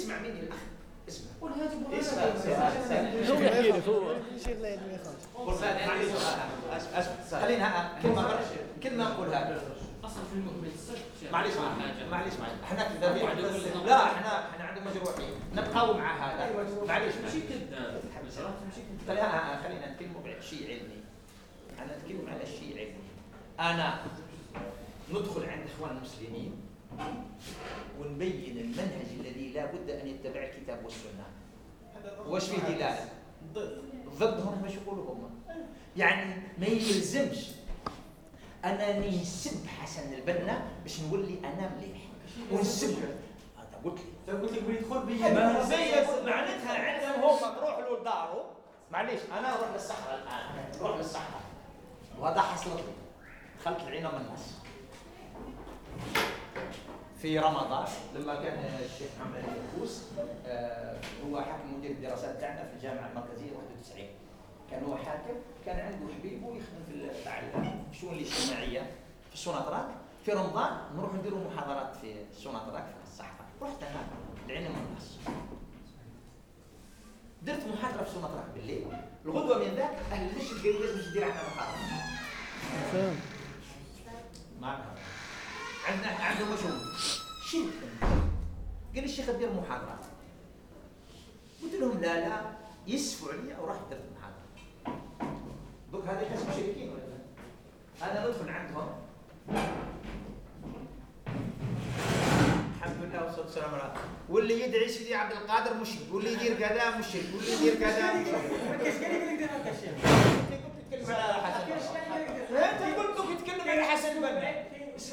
الشيخ لا يدمي خالص. قرصان معليش اسكت خلينا كلمه كلمه نقولها اصلا في المؤمن الصدق معليش معليش معليش احنا كذا لا احنا احنا عندنا مجروحين نبقاو مع هذا معليش ماشي كذاب ماشي كذاب خلينا خلينا نتكلموا على شيء علمي انا نتكلم على شيء علمي انا ندخل عند اخوان المسلمين ونبين المنهج الذي لا بد ان يتبع الكتاب والسنه واش فيه دلاله ضدهم باش يقولوا هم يعني ما يلزمش انني نسب حسن البنا باش نولي انا مليح ونسب هذا قلت لي قلت لك بيدخل بي معناتها عندهم هم تروح له لدارو معليش انا اروح للصحراء الان نروح للصحراء وهذا حصلت لي دخلت العين من الناس في رمضان لما كان الشيخ محمد الكوس آه هو حاكم مدير الدراسات تاعنا في الجامعه المركزيه واحد وتسعين كان هو حاكم كان عنده حبيبه يخدم في تاع الشؤون الاجتماعيه في السوناطراك في رمضان نروح نديروا محاضرات في السوناطراك في الصحراء رحت انا العين من الناس درت محاضره في سوناطراك بالليل الغدوه من ذاك اهل المسجد قالوا لازم تدير عندنا محاضره فاهم معنا عندنا عندهم مشهور شيء قال الشيخ دير محاضرات قلت لهم لا لا يسفوا عليا ورحت درت محاضره دوك هذه ناس مشركين ولا لا انا ندخل عندهم الحمد لله والصلاه والسلام على واللي يدعي سيدي عبد القادر مشرك واللي يدير كذا مشرك واللي يدير كذا كاش قال لك دير هكا الشيخ تتكلم على حسن انت قلت تتكلم على حسن البنا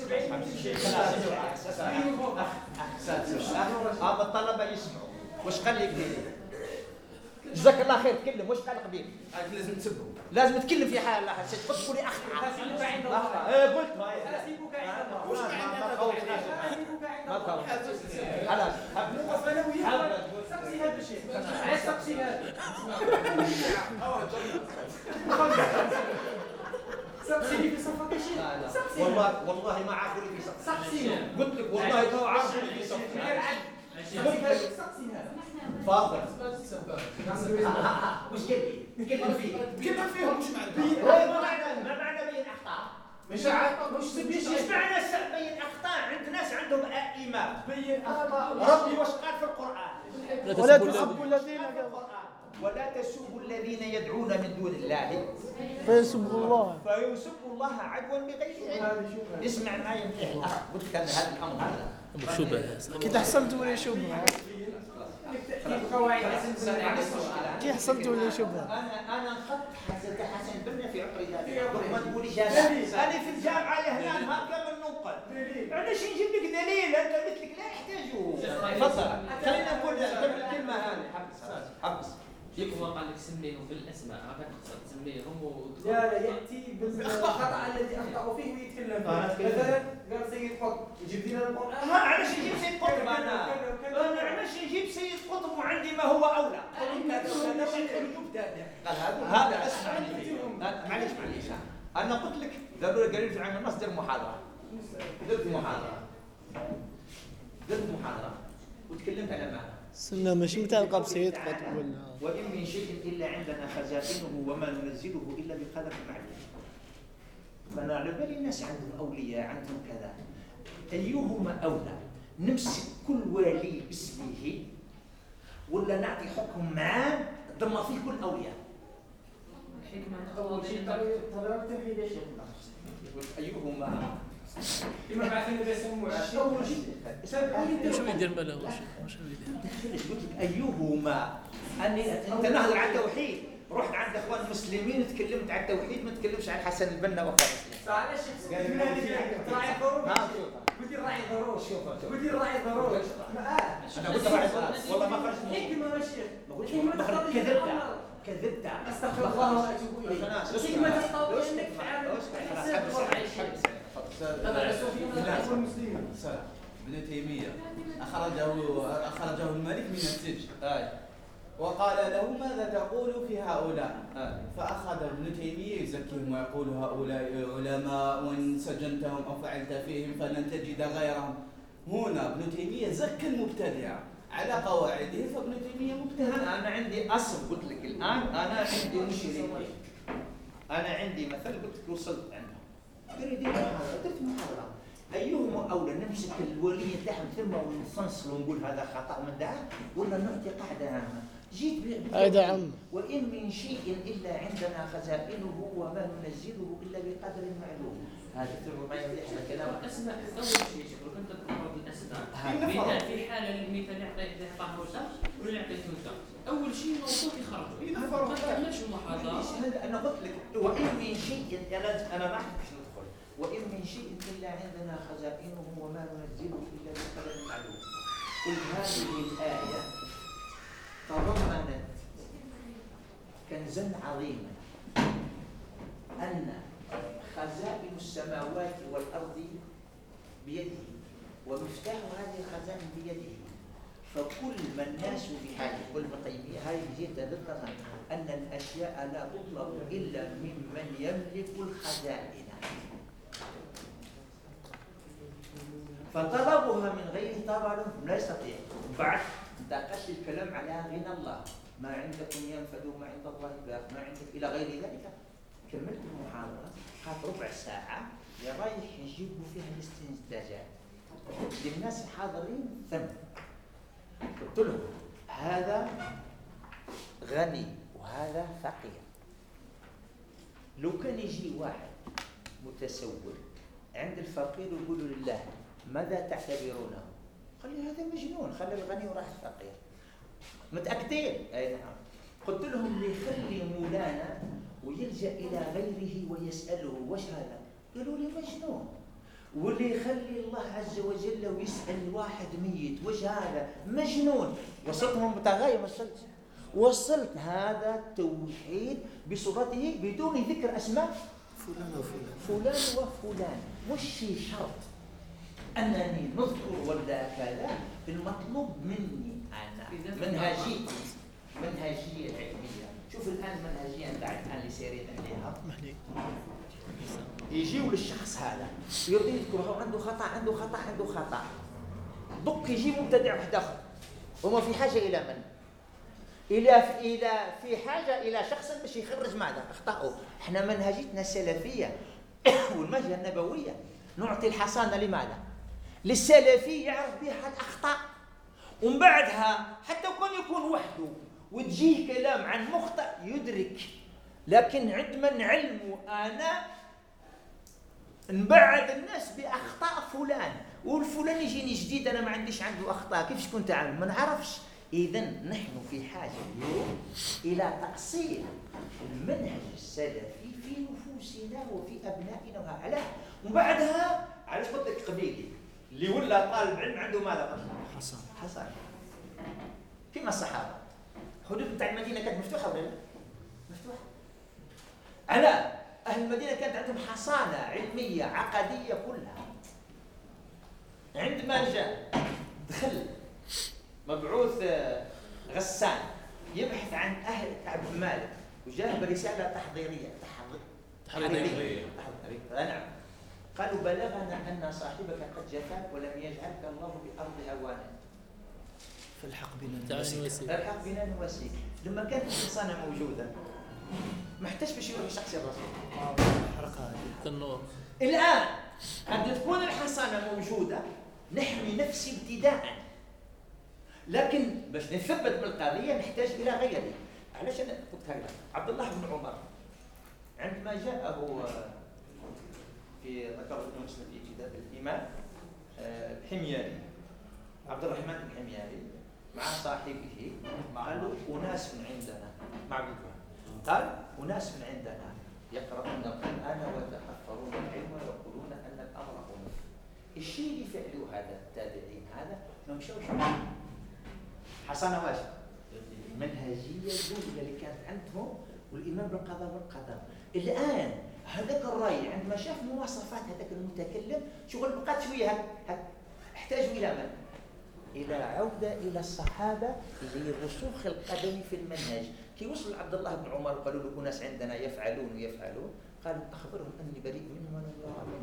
هذا الطلبه يسمعوا واش قال لي قبيل جزاك الله خير تكلم واش قال قبيل لازم تسبه لازم تتكلم في حال لا تقول تقولي اخ ايه قلت حاسبك عند الله واش ما تخوفش ما تخوفش خلاص سقسي هذا الشيء علاش سقسي هذا سقسيني في صفك شيء سقسي والله والله ما عارفوني في صف سقسي قلت لك والله ما عارفوني في صف سقسي هذا تفضل وش قال لي تكلم فيه تكلم فيهم مش معنا ما معنى ما معنى بين اخطاء مش عارف مش سبيش ايش معنى بين اخطاء عند ناس عندهم ائمه بين اخطاء ربي واش قال في القران ولا تسبوا الذين ولا تسبوا الذين يدعون من دون الله فيسبوا الله فيسبوا الله عدوا بغير علم اسمع معي مليح قلت لك ان هذا الامر هذا شبهه كي تحصل تولي شبهه كي حصل تولي شبهه انا انا نخط حسن حسن بنا في عقري هذا ما تقولي جامعه انا في الجامعه لهنا هكا من ننقل علاش نجيب لك دليل انت قلت لك لا يحتاجوا تفضل خلينا نقول الكلمه هذه حبس حبس يكفى قال لك سميهم بالاسماء هذاك تسميهم و لا لا ياتي بالخطا الذي اخطاوا فيه ويتكلم فيه مثلا قال سيد قطب يجيب لنا القران ما علاش نجيب سيد قطب انا انا علاش نجيب سيد قطب وعندي ما هو اولى قال هذا هذا اسمعني معليش معليش انا قلت لك قالوا لي قالوا لي في عام النص دير محاضره درت محاضره درت محاضره وتكلمت على معنى السنه ماشي متعلقه بسيد قطب ولا وإن من شيء إلا عندنا خزائنه وما ننزله إلا بقدر معلوم. فأنا على بالي الناس عندهم أولياء عندهم كذا أيهما أولى نمسك كل ولي باسمه ولا نعطي حكم معاه ضم فيه كل أولياء الحكمه اول شيء طلب التوحيد يا شيخ أيهما لما بعثنا بيسموه أول شيء شو يدير ماله واش يدير قلت لك أيهما أني أنت نهضر عن التوحيد رحت عند اخوان المسلمين تكلمت عن التوحيد ما تكلمش عن حسن البنا وقال علاش قال لي راعي ضروري قلت لي راعي ضروري قلت لي راعي ضروري انا قلت راعي ضروري والله ما خرجت حكمه ماشي حكمه كذبت كذبت استغفر الله واتوب اليه حكمه تقتضي انك تفعل المسلمين ابن تيميه اخرجه اخرجه الملك من السجن وقال له ماذا تقول في هؤلاء؟ آه. فأخذ ابن تيمية يزكيهم ويقول هؤلاء علماء وإن سجنتهم أو فعلت فيهم فلن تجد غيرهم. هنا ابن تيمية زكى المبتدعة على قواعده فابن تيمية مجتهد. أنا عندي أصل قلت لك الآن، أنا عندي مشكلة. أنا عندي مثل قلت لك وصلت عنده. تريد محاضرة، درت محاضرة. أيهما أولى نمسك الولي تاعهم ثم ونفصل ونقول هذا خطأ من دعاه، ولا نعطي قاعدة عامة؟ جيت قاعدة عامة. وإن من شيء إلا عندنا خزائنه وما ننزله إلا بقدر معلوم. هذا ترى ما يملح الكلام. الأسماء أول شيء شكرا كنت تفرض الأسماء. مثال في حالة المثال اللي عطيته طه موسى واللي عطيته أنت. أول شيء موصوف يخرجوا. ما تكملش المحاضرة. أنا قلت لك وإن من شيء أنا ما أعرفش ندخل. وإن من شيء إلا عندنا خزائنه وما ننزله إلا بقدر معلوم. قلت هذه الآية تضمنت كنزا عظيما أن خزائن السماوات والأرض بيده ومفتاح هذه الخزائن بيده، فكل ما الناس بحاجة كل ما تيمية هذه جهة للنظر أن الأشياء لا تطلب إلا ممن يملك الخزائن، فطلبها من غير طبعا لا يستطيع. بعد انتقش الكلام على غنى الله، ما عندكم ينفد وما عند الله باق، ما عندك إلى غير ذلك. كملت المحاضرة قعدت ربع ساعة يا رايح يجيبوا فيها الاستنتاجات للناس الحاضرين ثم قلت لهم هذا غني وهذا فقير. لو كان يجي واحد متسول عند الفقير ويقول لله ماذا تعتبرونه؟ قال لي هذا مجنون، خلي الغني وراح الفقير. متأكدين؟ أي نعم. قلت لهم اللي يخلي مولانا ويلجأ إلى غيره ويسأله وش هذا؟ قالوا لي مجنون. واللي يخلي الله عز وجل ويسأل واحد ميت وش هذا؟ مجنون. وصلتهم بتغاية وصلت وصلت هذا التوحيد بصورته بدون ذكر أسماء فلان وفلان فلان وفلان. مش شرط أنني نذكر ولا كذا، المطلوب مني أنا منهجيتي منهجية علمية. شوف الآن منهجية بعد الآن اللي سيرين عليها يجيوا للشخص هذا يريد يذكره عنده خطأ عنده خطأ عنده خطأ ضك يجي مبتدع واحد آخر وما في حاجة إلى من؟ إلى إلى في حاجة إلى شخص باش يخرج ماذا؟ أخطأه. إحنا منهجيتنا السلفية والمنهجية النبوية نعطي الحصانة لماذا؟ للسلفي يعرف بها الأخطاء، ومن بعدها حتى كون يكون وحده وتجيه كلام عن مخطئ يدرك. لكن عند من علمه أنا نبعد الناس بأخطاء فلان، والفلان يجيني جديد أنا ما عنديش عنده أخطاء، كيف شكون تعامل؟ ما نعرفش. إذن نحن في حاجة اليوم إلى تأصيل المنهج السلفي في نفوسنا وفي أبنائنا وعلاه. ومن بعدها علاش قلت لك قبيلي اللي ولا طالب علم عنده ماذا؟ حصان حصان. كما الصحابة حدود بتاع المدينة كانت مفتوحة ولا لا؟ مفتوحة. على أهل المدينة كانت عندهم حصانة علمية عقدية كلها. عندما جاء دخل مبعوث غسان يبحث عن أهل كعب بن مالك وجاء برسالة تحضيرية تحضيرية نعم. قالوا بلغنا أن صاحبك قد جفاك ولم يجعلك الله بأرض أوانه. فالحق بنا نواسيك. الحق بنا نواسيك. لما كانت الحصانة موجودة ما احتاج باش يروح شخص الرسول. حرقها النور. الآن قد تكون الحصانة موجودة نحمي نفسي ابتداءً، لكن باش نثبت بالقضية نحتاج إلى غيره. علاش أنا قلت هكذا؟ عبد الله بن عمر عندما جاءه في ذكر ابن مسلم في كتاب الإمام الحمياري عبد الرحمن الحمياري مع صاحبه قالوا أناس من عندنا مع ابن قال أناس من عندنا يقرؤون القرآن ويتحفرون العلم ويقولون أن الأمر أمور. الشيء اللي فعلوا هذا التابعين هذا ما مشاوش حصانة واش المنهجية الأولى اللي كانت عندهم والإمام بالقضاء والقدر. الآن هذاك الرأي عندما شاف مواصفات هذاك المتكلم شغل بقات شوية هك هك احتاجوا إلى من؟ إلى عودة إلى الصحابة لرسوخ القدم في المنهج. كي وصل عبد الله بن عمر وقالوا له ناس عندنا يفعلون ويفعلون قالوا أخبرهم أني بريء منهم ولا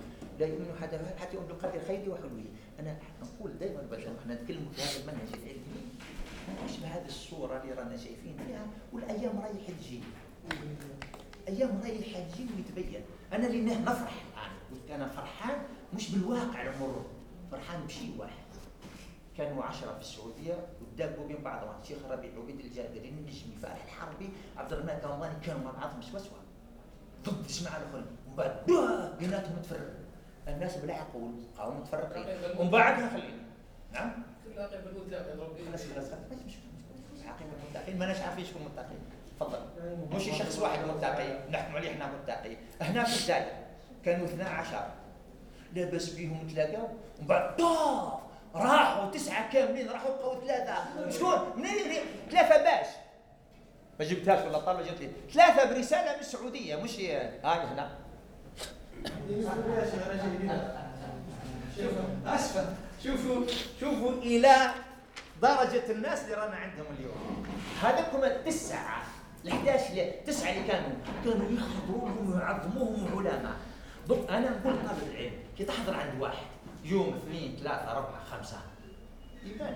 لا يؤمن حتى حتى يؤمن بالقدر خيره وحلوه. انا نقول دائما بدل احنا نتكلم في هذا المنهج العلمي مش بهذه الصوره اللي رانا شايفين فيها، والايام رايحه تجي، ايام رايحه تجي ويتبين. انا لانه نفرح الان، قلت انا فرحان مش بالواقع المر، فرحان بشيء واحد. كانوا عشرة في السعوديه ودابوا بين بعضهم، الشيخ ربيع عبيد الجابري النجمي فارح الحربي عبد الرحمن كرماني كانوا مع بعضهم سوسوا ضد جماعه الاخرين، ومن بعد بيناتهم تفرق الناس بلا عقول قاوموا متفرقين، ومن بعدها خلينا نعم كل عقل بالمتقين ربي خلاص خلاص مش عقيم المتقين، ماناش عارفين شكون المتقين. تفضل. مش شخص واحد متقي نحكم عليه احنا متقي. هنا في الجزائر كانوا اثنا عشر لاباس بهم تلاقاو، ومن بعد طاف راحوا تسعه كاملين، راحوا بقاو ثلاثه. شكون؟ منين؟ ثلاثه باش ما جبتهاش ولا طالبه جبت لي ثلاثه برساله من السعوديه، مش هاي هنا. اسفه. شوفوا شوفوا الى درجه الناس اللي رانا عندهم اليوم. هذاكم التسعه ال احد عشر تسعه اللي كانوا كانوا يحضروهم ويعظموهم علماء. ضد انا نقول طالب العلم كي تحضر عند واحد يوم اثنين ثلاثه اربعه خمسه يبان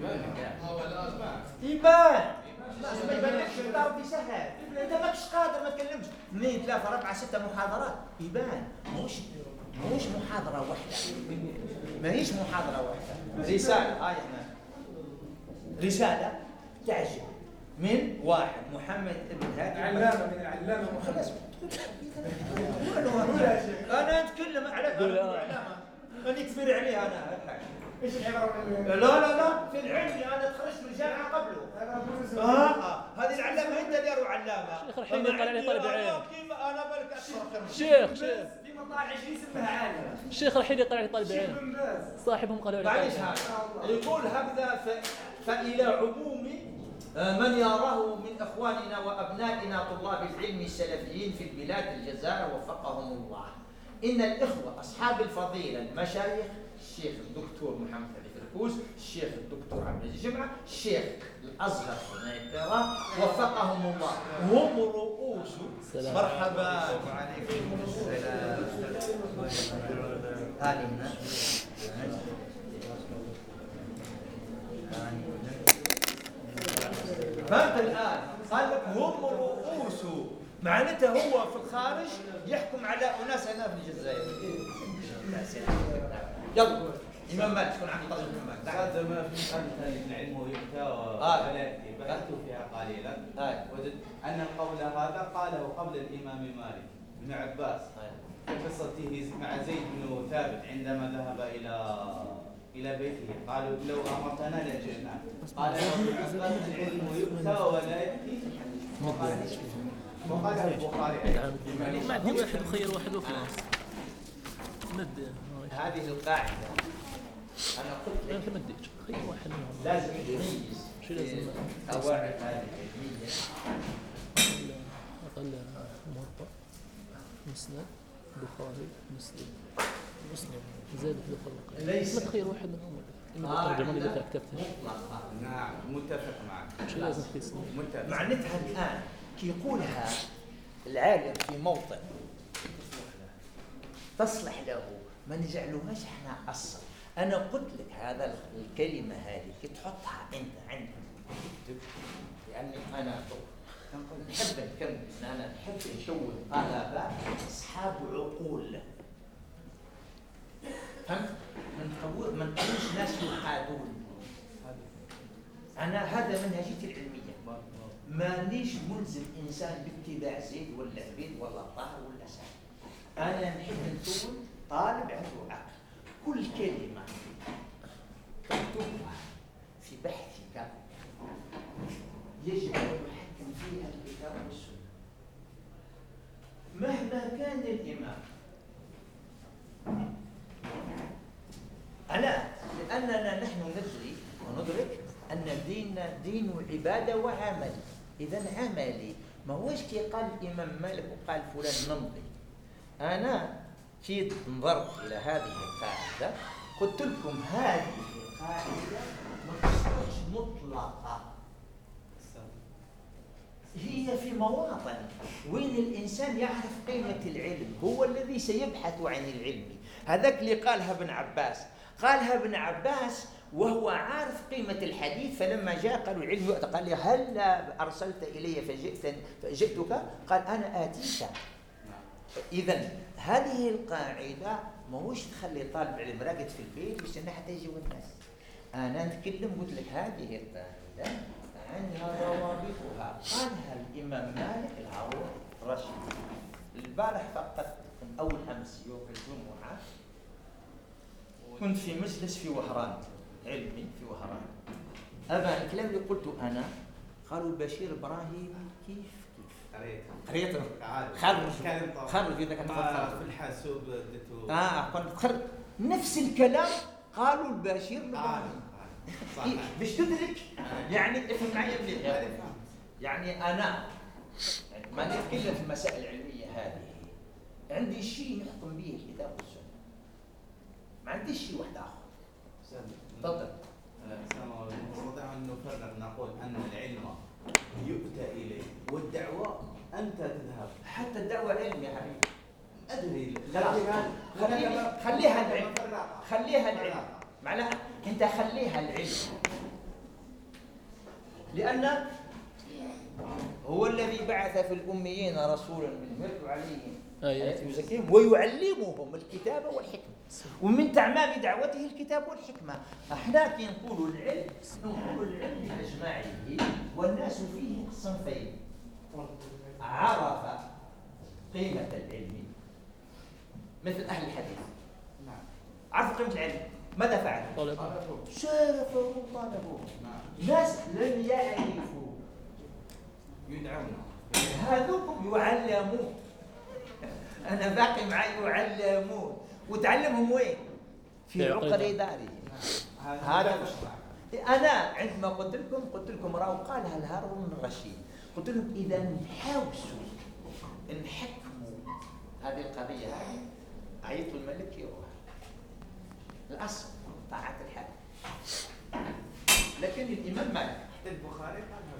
يبان ما يبانلكش الضرب سهل، انت ماكش قادر ما تكلمش. اثنين ثلاثه اربعه سته محاضرات يبان، مش مش محاضره واحده، ماهيش محاضره واحده. رساله هاي هنا رساله تعجب من واحد محمد ابن هادي علامه من العلامه خلاص. انا اتكلم على علامه انا كبير عليها انا هالحاجه. ايش العباره؟ لا لا لا في العلم انا تخرجت من الجامعه قبله. اه اه هذه العلامه انت داروا علامه. شيخ الحين يقال عليه طالب علم. انا بالك اشرح شيخ شيخ في مطالع عشرين اسمها عالم. الشيخ الحين يقال عليه طالب شيخ علم. بن باز صاحبهم قالوا عليه معليش طالب علم. هذا يقول هكذا ف... فإلى عموم من يراه من اخواننا وابنائنا طلاب العلم السلفيين في البلاد الجزائر وفقهم الله، ان الاخوه اصحاب الفضيله المشايخ الشيخ الدكتور محمد علي فركوس، الشيخ الدكتور عبد العزيز جمعه، الشيخ الازهر حنيفه وفقهم الله هم رؤوس. مرحبا وعليكم السلام. هذه هنا فهمت الآن؟ قال لك هم رؤوس، معناته هو في الخارج يحكم على أناس هنا في الجزائر. يلا إمام مالك شكون عندي طالب إمام مالك؟ هذا ما في مسألة العلم ويؤتى آه. وثلاثي بحثت فيها قليلا آه. وجدت أن القول هذا قاله قبل الإمام مالك بن عباس في قصته مع زيد بن ثابت عندما ذهب إلى إلى بيته قالوا لو أمرتنا لجئنا، قال ابن عباس العلم يؤتى ولا يأتي وقاله البخاري ما عندي واحد وخير واحد وخلاص. مد هذه القاعدة أنا قلت لا لك انت مديت خير واحد منهم. لازم تميز شو لازم؟ قواعد هذه العلمية. اقل موطأ مسند بخاري مسلم مسلم زاد في الخلق. ليس ما تخير واحد منهم. آه اما ترجموني اذا كتبته. نعم متفق معك. شو لازم في سنة؟ متفق. معناتها الآن كي يقولها العالم في موطن تصلح له ما نجعلوهاش احنا أصل. أنا قلت لك هذا الكلمة هذه كي تحطها أنت عندك يعني أنا نحب نكمل أنا نحب نشوف طلبة أصحاب عقول. فهمت؟ من نقول ما نقولش ناس يحادون. أنا هذا منهجيتي العلمية. مانيش ملزم إنسان باتباع زيد ولا عبيد ولا طاهر ولا سعد. أنا نحب نكون طالب عنده عقل. كل كلمة تكتبها في بحثك يجب أن يحكم فيها الكتاب والسنة مهما كان الإمام. ألا لأننا نحن ندري وندرك أن ديننا دين عبادة وعمل. إذا عملي ما هوش كي قال الإمام مالك وقال فلان نمضي. أنا كي نظرت إلى هذه القاعدة قلت لكم هذه القاعدة ما تصلحش مطلقة. هي في مواطن وين الإنسان يعرف قيمة العلم، هو الذي سيبحث عن العلم. هذاك اللي قالها ابن عباس، قالها ابن عباس وهو عارف قيمة الحديث، فلما جاء قالوا العلم يؤتى، قال لي هل أرسلت إلي فجئت فجئتك؟ قال أنا آتيك. إذن هذه القاعدة ماهوش تخلي طالب علم راقد في البيت ويستنى حتى يجيو الناس. أنا نتكلم قلت لك هذه القاعدة عنها ضوابطها، قالها الإمام مالك الهارون الرشيد. البارح فقط أول أمس يوم الجمعة كنت في مجلس في وهران علمي في وهران. أبا الكلام اللي قلته أنا قالوا بشير إبراهيم كيف كيف قريته خرج خرج إذا كان في الحاسوب دتو آه كنت خرج نفس الكلام قالوا البشير إبراهيم. إيه باش تدرك يعني افهم معي مليح. يعني أنا يعني ما نتكلم في المسائل العلمية هذه، عندي شيء نحكم به الكتاب والسنة، ما عنديش شيء واحد آخر. تفضل. نستطيع أن نفرق نقول أن العلم يؤتى إليه والدعوة أنت تذهب. حتى الدعوة علم يا حبيبي. أدري. خليها خليها العلم. خليها العلم. معناها أنت خليها العلم. لأن هو الذي بعث في الأميين رسولا منهم يتلو عليهم آياته يزكيهم ويعلمهم الكتاب والحكمة، ومن تمام دعوته الكتاب والحكمة. احنا كي نقولوا العلم نقولوا العلم بأجمعه، والناس فيه صنفين: عرف قيمة العلم مثل أهل الحديث، عرف قيمة العلم ماذا فعل؟ شارفه وطالبوه. ناس لم يعرفوا يدعون هذوكم يعلمون. أنا باقي معي يعلمون، وتعلمهم وين؟ في عقر دارهم. هذا مش أنا عندما قلت لكم قلت لكم راهو قالها الهارون الرشيد، قلت لهم إذا نحاوسوا نحكموا هذه القضية هذه عيطوا الملك يروح. الأصل طاعة الحاكم. لكن الإمام مالك البخاري قالها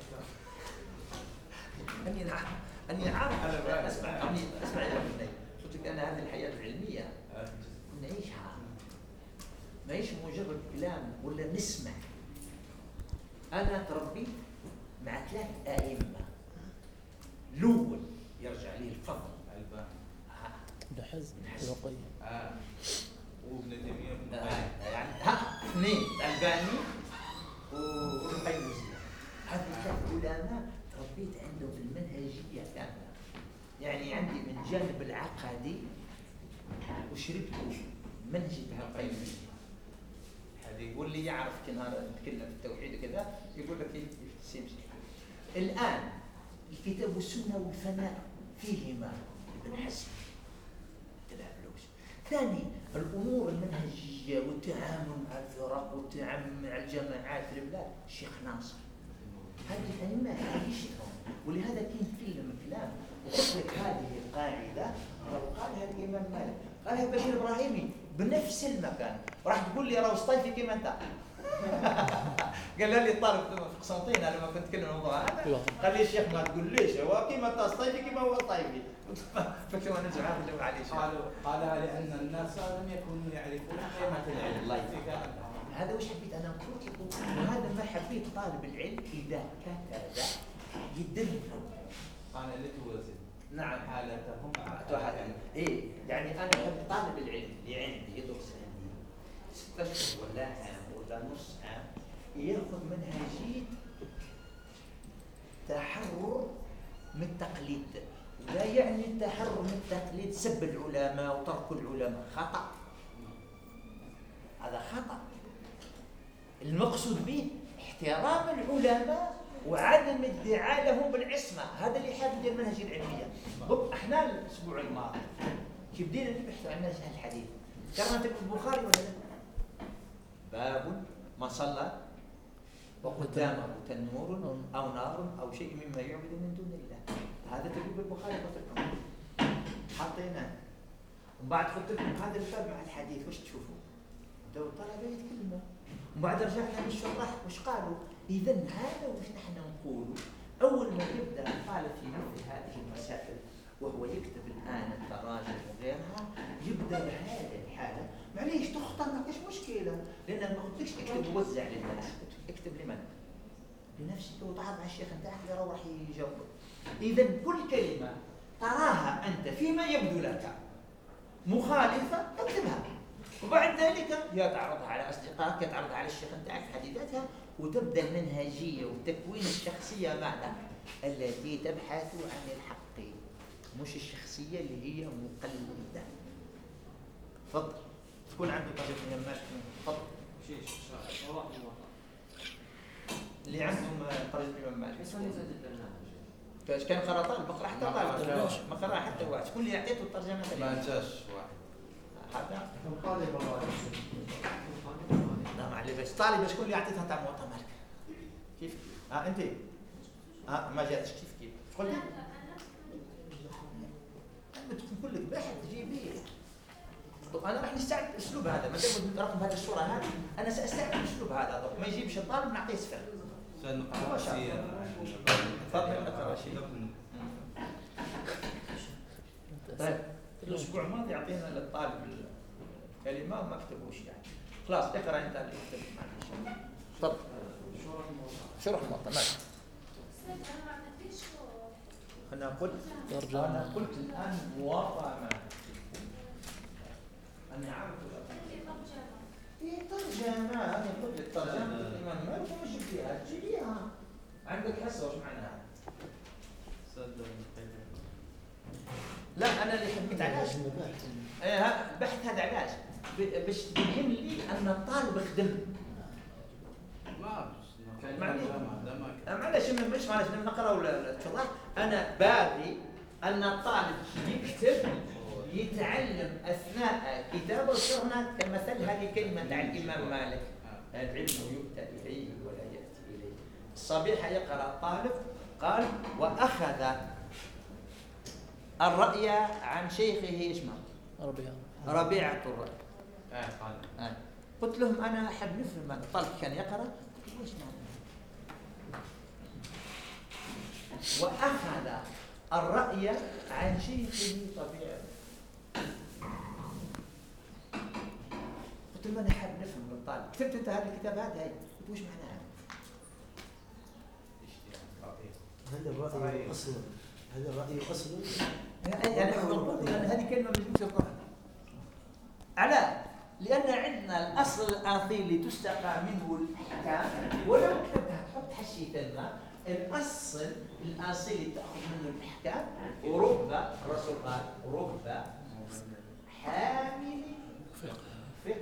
أني نعم أني عارف أنا أسمع أني أسمع يا ابني. قلت لك أنا هذه الحياة العلمية نعيشها، نعيش مجرد كلام ولا نسمع. أنا تربيت مع ثلاث أئمة. الأول يرجع لي الفضل الباني ابن حزم ابن القيم اه وابن تيمية ابن آه. يعني ها اثنين الباني وابن القيم. هذه ثلاث علماء تربيت عندهم في المنهجية كاملة. يعني عندي من جانب العقدي وشربت منهج ابن القيم. واللي يعرف كي نهار نتكلم في التوحيد وكذا يقول لك كيف تمشي. الآن الكتاب والسنة والفناء فيهما ابن حزم تلعبلوش. ثاني الأمور المنهجية والتعامل مع الفرق والتعامل مع الجماعات في البلاد الشيخ ناصر. هذه الأئمة عايشتهم، ولهذا كاين فيلم كلام وقلت لك هذه القاعدة قالها الإمام مالك، قالها بشير إبراهيمي بنفس المكان. راح تقول لي راهو سطيفي كيما انت. قال لي طالب في قسنطينه لما كنت اتكلم عن الموضوع هذا قال لي الشيخ ما تقوليش هو كيما انت سطيفي كيما هو طيبي. فكنت انا نرجع نجاوب عليه. قالوا قالها لان الناس لم يكونوا يعرفون قيمه العلم. الله يفتح. هذا وش حبيت انا نقول لكم، وهذا ما حبيت طالب العلم اذا كتب يدلهم. انا لتوزن نعم حالتهم واحد ايه يعني انا احب طالب العلم اللي عندي يدرس عندي ستة اشهر ولا عام ولا نص عام ياخذ منهجيه تحرر من التقليد. لا يعني التحرر من التقليد سب العلماء وترك العلماء، خطا. هذا خطا. المقصود به احترام العلماء وعدم الادعاء لهم بالعصمه. هذا اللي حاب ندير المنهج العلميه. احنا الاسبوع الماضي كي بدينا نبحث عن منهج الحديث قرأت البخاري ولا لا؟ باب ما صلى وقدامه تنور او نار او شيء مما يعبد من دون الله. هذا تجيب البخاري قلت لكم حطيناه. ومن بعد قلت لكم هذا الباب مع الحديث وش تشوفوا؟ دو الطلبه يتكلموا. ومن بعد رجعنا للشراح وش قالوا؟ إذا هذا وش نحن نقول أول ما يبدأ الطالب في مثل هذه المسائل وهو يكتب الآن التراجم وغيرها، يبدأ بهذه الحالة، معليش تخطأ ما فيش مشكلة، لأنك ما قلتلكش اكتب ووزع للناس، اكتب لمن؟ لنفسك وتعرض على الشيخ نتاعك اللي راح يجاوبك. إذا كل كلمة تراها أنت فيما يبدو لك مخالفة اكتبها، وبعد ذلك يا تعرضها على أصدقائك يا تعرضها على الشيخ نتاعك في حد ذاتها، وتبدأ المنهجية وتكوين الشخصية معنا التي تبحث عن الحق، مش الشخصية اللي هي مقلدة. تفضل. تكون عنده ترجمة يماش. تفضل. شيش صراحة اللي عندهم ترجمة يماش. بس أنا زاد البرنامج. فاش كان قرا طالب ما قرا حتى طالب ما قرا حتى واحد، شكون اللي عطيته الترجمة؟ ما جاش واحد. هذا الطالب الله لا معليش طالب شكون اللي عطيتها تاع موطن مالك؟ كيف؟ اه انت؟ اه ما جاتش كيف كيف؟ قول لي. نقول لك بحث جيبيه. طب انا راح نستعمل الاسلوب هذا، ما دام رقم هذه الصوره هذه انا ساستعمل الاسلوب هذا، طب ما يجيبش الطالب نعطيه صفر. سنقرا سير. تفضل اقرا شيء. طيب الاسبوع الماضي اعطينا للطالب الكلمه وما كتبوش يعني. خلاص اقرا انت اللي كتبت معلش. تفضل. شرح الموطن ماشي. انا قلت انا قلت الان مواطنه. أنا عارف إيه ترجمة أنا قلت لك ترجمة الإمام مالك وما جبتيها تجيبيها عندك حصة وش معناها؟ لا أنا اللي حبيت علاش إيه البحث هذا علاش باش تبين لي أن الطالب خدم معليش معليش مش معليش نقرأ ولا تشرح أنا باغي أن الطالب يكتب يتعلم أثناء كتابة وصرنا كمثل هذه كلمة تاع الإمام مالك العلم يؤتى إليه ولا يأتي إليه. الصبيحة يقرأ الطالب قال وأخذ الرأي عن شيخه اسمه ربيعة ربيعة الرأي. آه قال. آه. قلت لهم أنا أحب نفهم هذا الطالب كان يقرأ قلت له وش معنى وأخذ الرأي عن شيخه طبيعي. قلت له انا حاب نفهم الطالب. كتبت انت هذا الكتاب هذا هاي قلت وش معناها؟ هذا الرأي أصلا هذا الرأي أصلا يعني أنا هذه كلمة مش القرآن. على لأن عندنا الأصل الأصيل اللي تستقى منه الأحكام ولو كتبتها تحط حشي ثم الأصل الأصيل اللي تأخذ منه الأحكام ورب الرسول قال رب حامل فقه.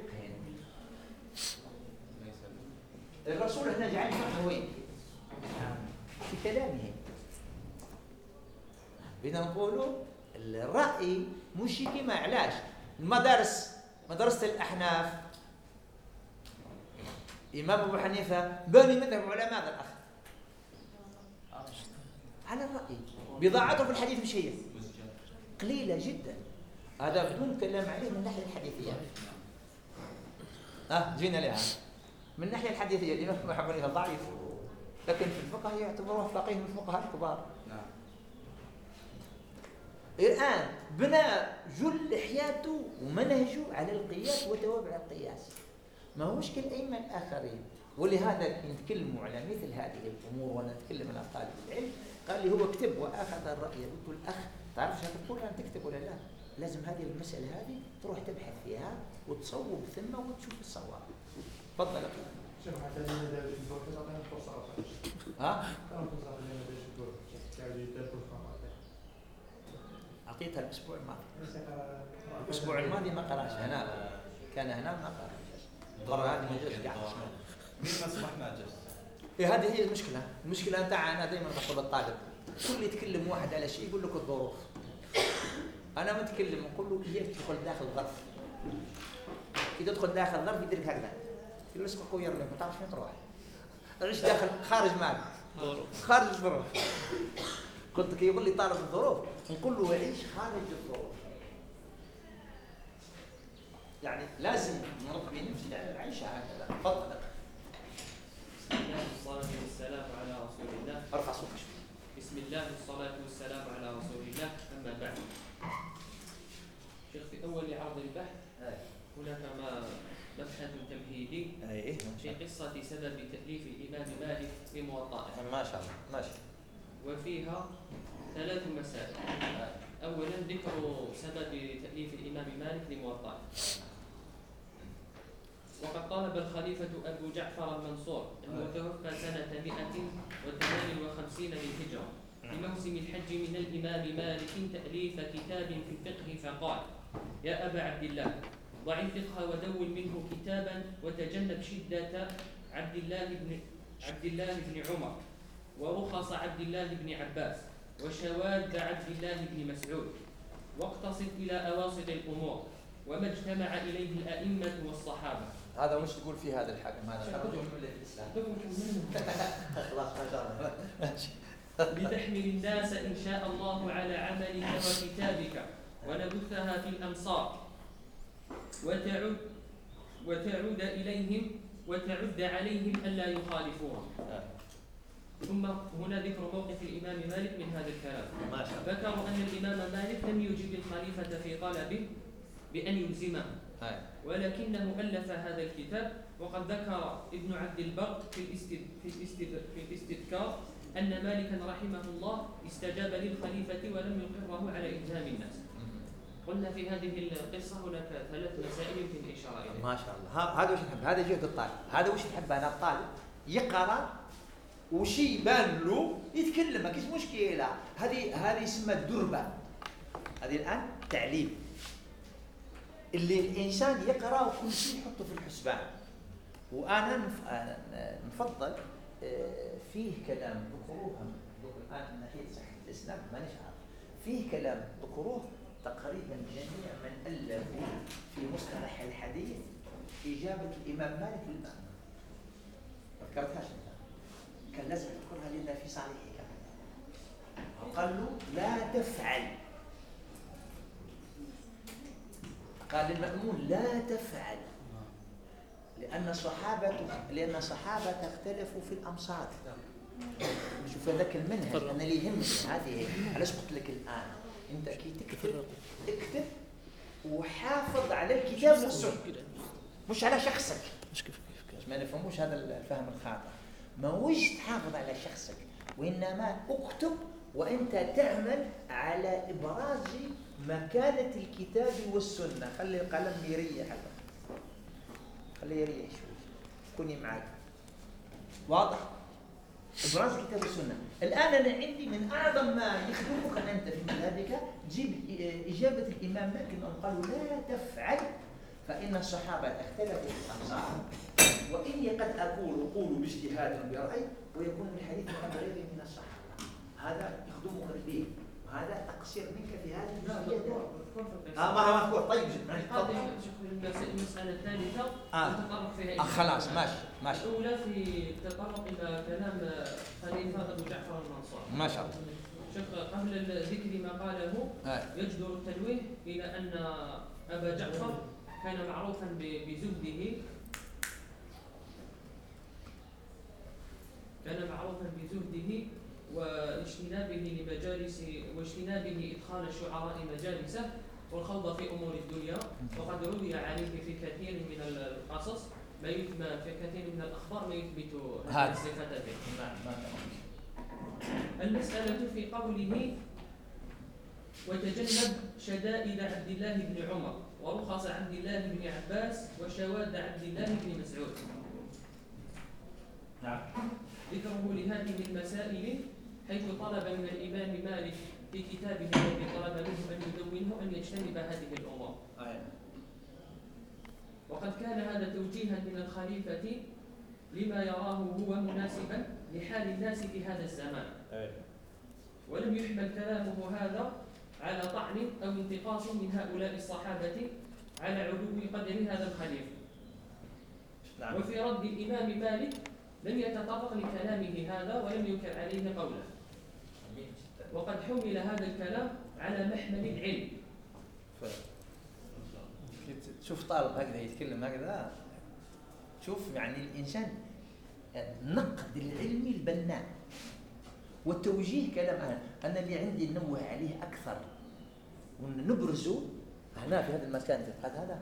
الرسول احنا جعلنا فقه وين؟ في كلامه. بدنا نقولوا الرأي مش كما علاش المدارس مدرسة الأحناف إمام أبو حنيفة بني مذهب علماء هذا الأخ على الرأي. بضاعته في الحديث مش هي قليلة جدا. هذا بدون كلام عليه من الناحية الحديثية. اه جينا لها من الناحية الحديثية الإمام أبو حنيفة ضعيف لكن في الفقه يعتبروه فقيه من الفقهاء الكبار. نعم. الآن بنى جل حياته ومنهجه على القياس وتوابع القياس ما هوش كالأئمة الآخرين. ولهذا نتكلموا على مثل هذه الأمور ونتكلم على طالب العلم قال لي هو كتب وأخذ الرأي. قلت له الأخ تعرف هذا تقول أن تكتب ولا لا؟ لازم هذه المسألة هذه تروح تبحث فيها وتصوب ثم وتشوف الصواب. تفضل. شوف حتى اللي دار في الدور كذا كان فرصة أخرى. ها؟ كان فرصة اللي دار في الدور كان يدار فرصة أخرى. أعطيتها الأسبوع الماضي. الأسبوع الماضي ما قرأش هنا كان هنا ما قرأش. المرة هذه ما جاش قاعد اسمع. مين ما سمح ما جاش. إيه هذه هي المشكلة. المشكلة نتاع أنا دائما نقول للطالب كل يتكلم واحد على شيء يقول لك الظروف. أنا متكلم نقول له إياك تدخل داخل ظرف. إذا تدخل داخل ظرف يديرك هكذا. يقول لك خويا ما تعرفش فين تروح. عيش داخل خارج معك. خارج الظروف. قلت لك يقول لي طالب الظروف نقول له عيش خارج الظروف. يعني لازم نربي نفسي على العيش هكذا. تفضل. بسم الله والصلاة والسلام على رسول الله. ارفع صوتك شوي. بسم الله والصلاة والسلام على رسول الله. أما بعد، شيخ، في أول عرض البحث هناك ما مبحث تمهيدي ايه في قصة سبب تأليف الإمام مالك لموطئه. ما شاء الله ماشي. وفيها ثلاث مسائل. أولا ذكر سبب تأليف الإمام مالك لموطئه. وقد طالب الخليفة أبو جعفر المنصور المتوفى سنة مئة وثمان وخمسين للهجرة في موسم الحج من الإمام مالك تأليف كتاب في الفقه، فقال: يا أبا عبد الله، ضع الفقه ودون منه كتابا، وتجنب شدة عبد الله بن عبد الله بن عمر، ورخص عبد الله بن عباس، وشواذ عبد الله بن مسعود، واقتصد إلى أواسط الأمور وما اجتمع إليه الأئمة والصحابة. هذا وش تقول في هذا الحاكم؟ هذا خرجوا من ملة الإسلام. خلاص ما شاء الله. لتحمل الناس إن شاء الله على عملك وكتابك، ونبثها في الأمصار، وتعود وتعود إليهم وتعد عليهم ألا يخالفوها. ثم هنا ذكر موقف الإمام مالك من هذا الكلام. ذكروا أن الإمام مالك لم يجب الخليفة في طلبه بأن يلزمه، ولكنه ألف هذا الكتاب. وقد ذكر ابن عبد البر في الاستد... في, الاستد... في الاستذكار أن مالكا رحمه الله استجاب للخليفة ولم يقره على إلزام الناس. قلنا في هذه القصة هناك ثلاث مسائل يمكن الإشارة إليها. ما شاء الله. هذا وش نحب، هذا جهد الطالب، هذا وش نحب أنا الطالب يقرأ وشي يبان له يتكلم، ما كيش مشكلة. هذه هذه اسمها الدربة. هذه الآن تعليم اللي الإنسان يقرأ وكل شيء يحطه في الحسبان. وأنا نفضل فيه كلام ذكروه الآن من ناحية صحة الإسلام ما نشعر فيه كلام ذكروه تقريبا جميع من ألفوا في مصطلح الحديث إجابة الإمام مالك للمأمون. ما ذكرتهاش أنت، كان لازم تذكرها لنا في صالحك. قال له لا تفعل، قال للمأمون لا تفعل، لأن الصحابة لأن الصحابة اختلفوا في الأمصار. شوف هذاك المنهج أنا اللي يهمني هذه. علاش قلت لك الآن أنت كي تكتب اكتب وحافظ على الكتاب والسنة، مش على شخصك. مش كيف كيف ما نفهموش هذا الفهم الخاطئ. ما وش تحافظ على شخصك، وإنما اكتب وأنت تعمل على إبراز مكانة الكتاب والسنة. خلي القلم يريح، خليه يريح شوي، كوني معك واضح. إبراز الكتاب والسنة. الآن أنا عندي من أعظم ما يخدمك أن أنت في مذهبك تجيب إجابة الإمام مالك أنهم قالوا لا تفعل فإن الصحابة اختلفوا في الأمصار، وإني قد أقول قولوا باجتهاد برأي ويكون الحديث عن غيره من الصحابة. هذا يخدمك فيه، هذا تقصير منك في هذه المسألة. اه ما مذكور. طيب هذه المسألة الثالثة نتطرق فيها. آه خلاص ماشي ماشي. الأولى في التطرق إلى كلام خليفة أبو جعفر المنصور. ما شاء الله. شوف قبل ذكر ما قاله يجدر التنويه إلى أن أبا جعفر كان معروفا بزهده كان معروفا بزهده واجتنابه لمجالس واجتنابه إدخال الشعراء مجالسه والخوض في أمور الدنيا. وقد روي عليه في كثير من القصص ما يثبت في كثير من الأخبار ما يثبت هذه الصفة فيه. المسألة في قوله وتجنب شدائد عبد الله بن عمر ورخص عبد الله بن عباس وشواذ عبد الله بن مسعود. نعم. ذكره لهذه المسائل حيث طلب من الإمام مالك في كتابه الذي طلب منه أن يدونه أن يجتنب هذه الأمور. وقد كان هذا توجيها من الخليفة لما يراه هو مناسبا لحال الناس في هذا الزمان، ولم يحمل كلامه هذا على طعن أو انتقاص من هؤلاء الصحابة على علو قدر هذا الخليفة. وفي رد الإمام مالك لم يتطرق لكلامه هذا ولم ينكر عليه قوله، وقد حمل هذا الكلام على محمل العلم. شوف طالب هكذا يتكلم هكذا، شوف يعني الإنسان نقد العلمي البناء والتوجيه كلام أهل. أنا اللي عندي ننوه عليه أكثر ونبرزه هنا في هذا المكان في هذا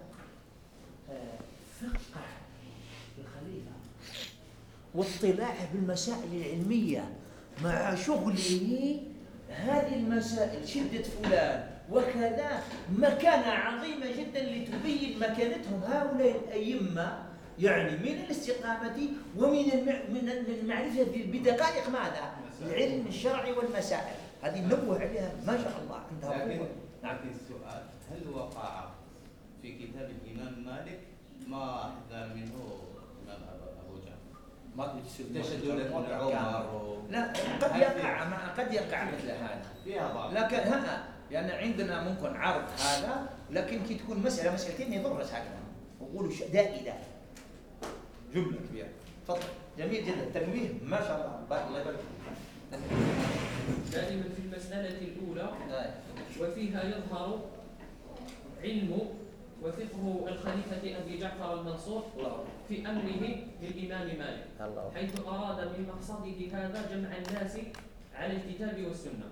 فقه الخليفة واطلاعه بالمسائل العلمية مع شغله هذه المسائل شدة فلان وكذا مكانة عظيمة جدا لتبين مكانتهم هؤلاء الأئمة يعني من الاستقامة ومن من المعرفة بدقائق ماذا؟ العلم الشرعي والمسائل هذه نبوه عليها ما شاء الله عندها لكن قوة. نعم. لكن السؤال هل وقع في كتاب الإمام مالك ما أحذر منه الإمام أبو جعفر؟ ما تشدد ابن عمر لا قد يقع ما قد يقع مثل هذا فيها بعض لكن ها يعني عندنا ممكن عرض هذا لكن كي تكون مسألة مسألتين يضرش هكذا وقولوا دائدة جملة كبيرة. تفضل جميل جدا التنويه ما شاء الله بارك الله يبارك فيك. دائما في المسألة الأولى وفيها يظهر علم وفقه الخليفة أبي جعفر المنصور في أمره للإمام مالك حيث أراد من مقصده هذا جمع الناس على الكتاب والسنة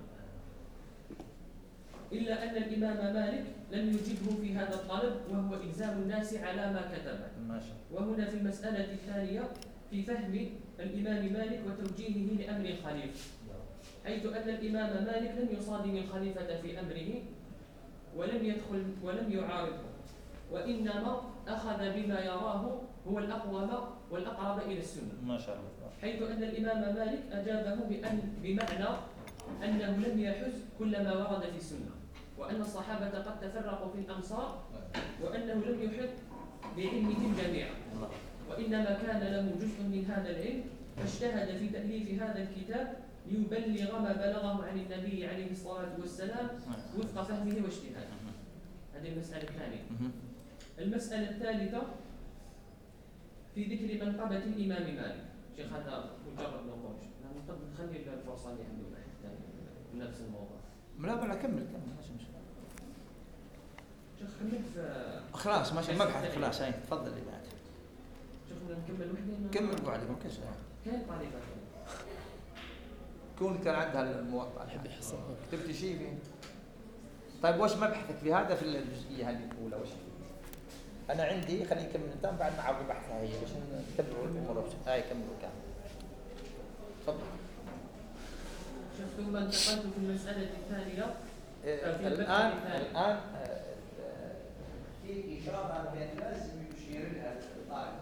إلا أن الإمام مالك لم يجبه في هذا الطلب وهو إلزام الناس على ما كتبه. وهنا في المسألة الثانية في فهم الإمام مالك وتوجيهه لأمر الخليفة حيث أن الإمام مالك لم يصادم الخليفة في أمره ولم يدخل ولم يعارضه وإنما أخذ بما يراه هو الأقوم والأقرب إلى السنة ما شاء الله حيث أن الإمام مالك أجابه بأن بمعنى أنه لم يحز كل ما ورد في السنة وأن الصحابة قد تفرقوا في الأمصار وأنه لم يحط بعلمهم جميعا وإنما كان له جزء من هذا العلم فاجتهد في تأليف هذا الكتاب ليبلغ ما بلغه عن النبي عليه الصلاة والسلام وفق فهمه واجتهاده. هذه المسألة الثانية. المسألة الثالثة في ذكر منقبة الإمام مالك. شيخ هذا مجرد نقاش نخلي الفرصة اللي عنده واحد ثاني نفس الموضوع. لا بلا كمل كمل ماشي مشكلة. شيخ كمل في خلاص ماشي مبحث خلاص هاي تفضل اللي بعد. شيخ نكمل وحدين. كمل بعدك ما كاش. كيف طريقة كون كان عندها الموطأ يحب يحصلها كتبت شيء فيه. طيب وش مبحثك في هذا في الجزئية هذه الأولى وش أنا عندي خليني نكمل انتم بعد ما عرض بحثها هي باش نكملوا الأمور هاي كملوا كامل. تفضل. شوف ثم انتقلت في المسألة الثانية. الآن الآن في إشارة بأن لازم يشير لها الطالب.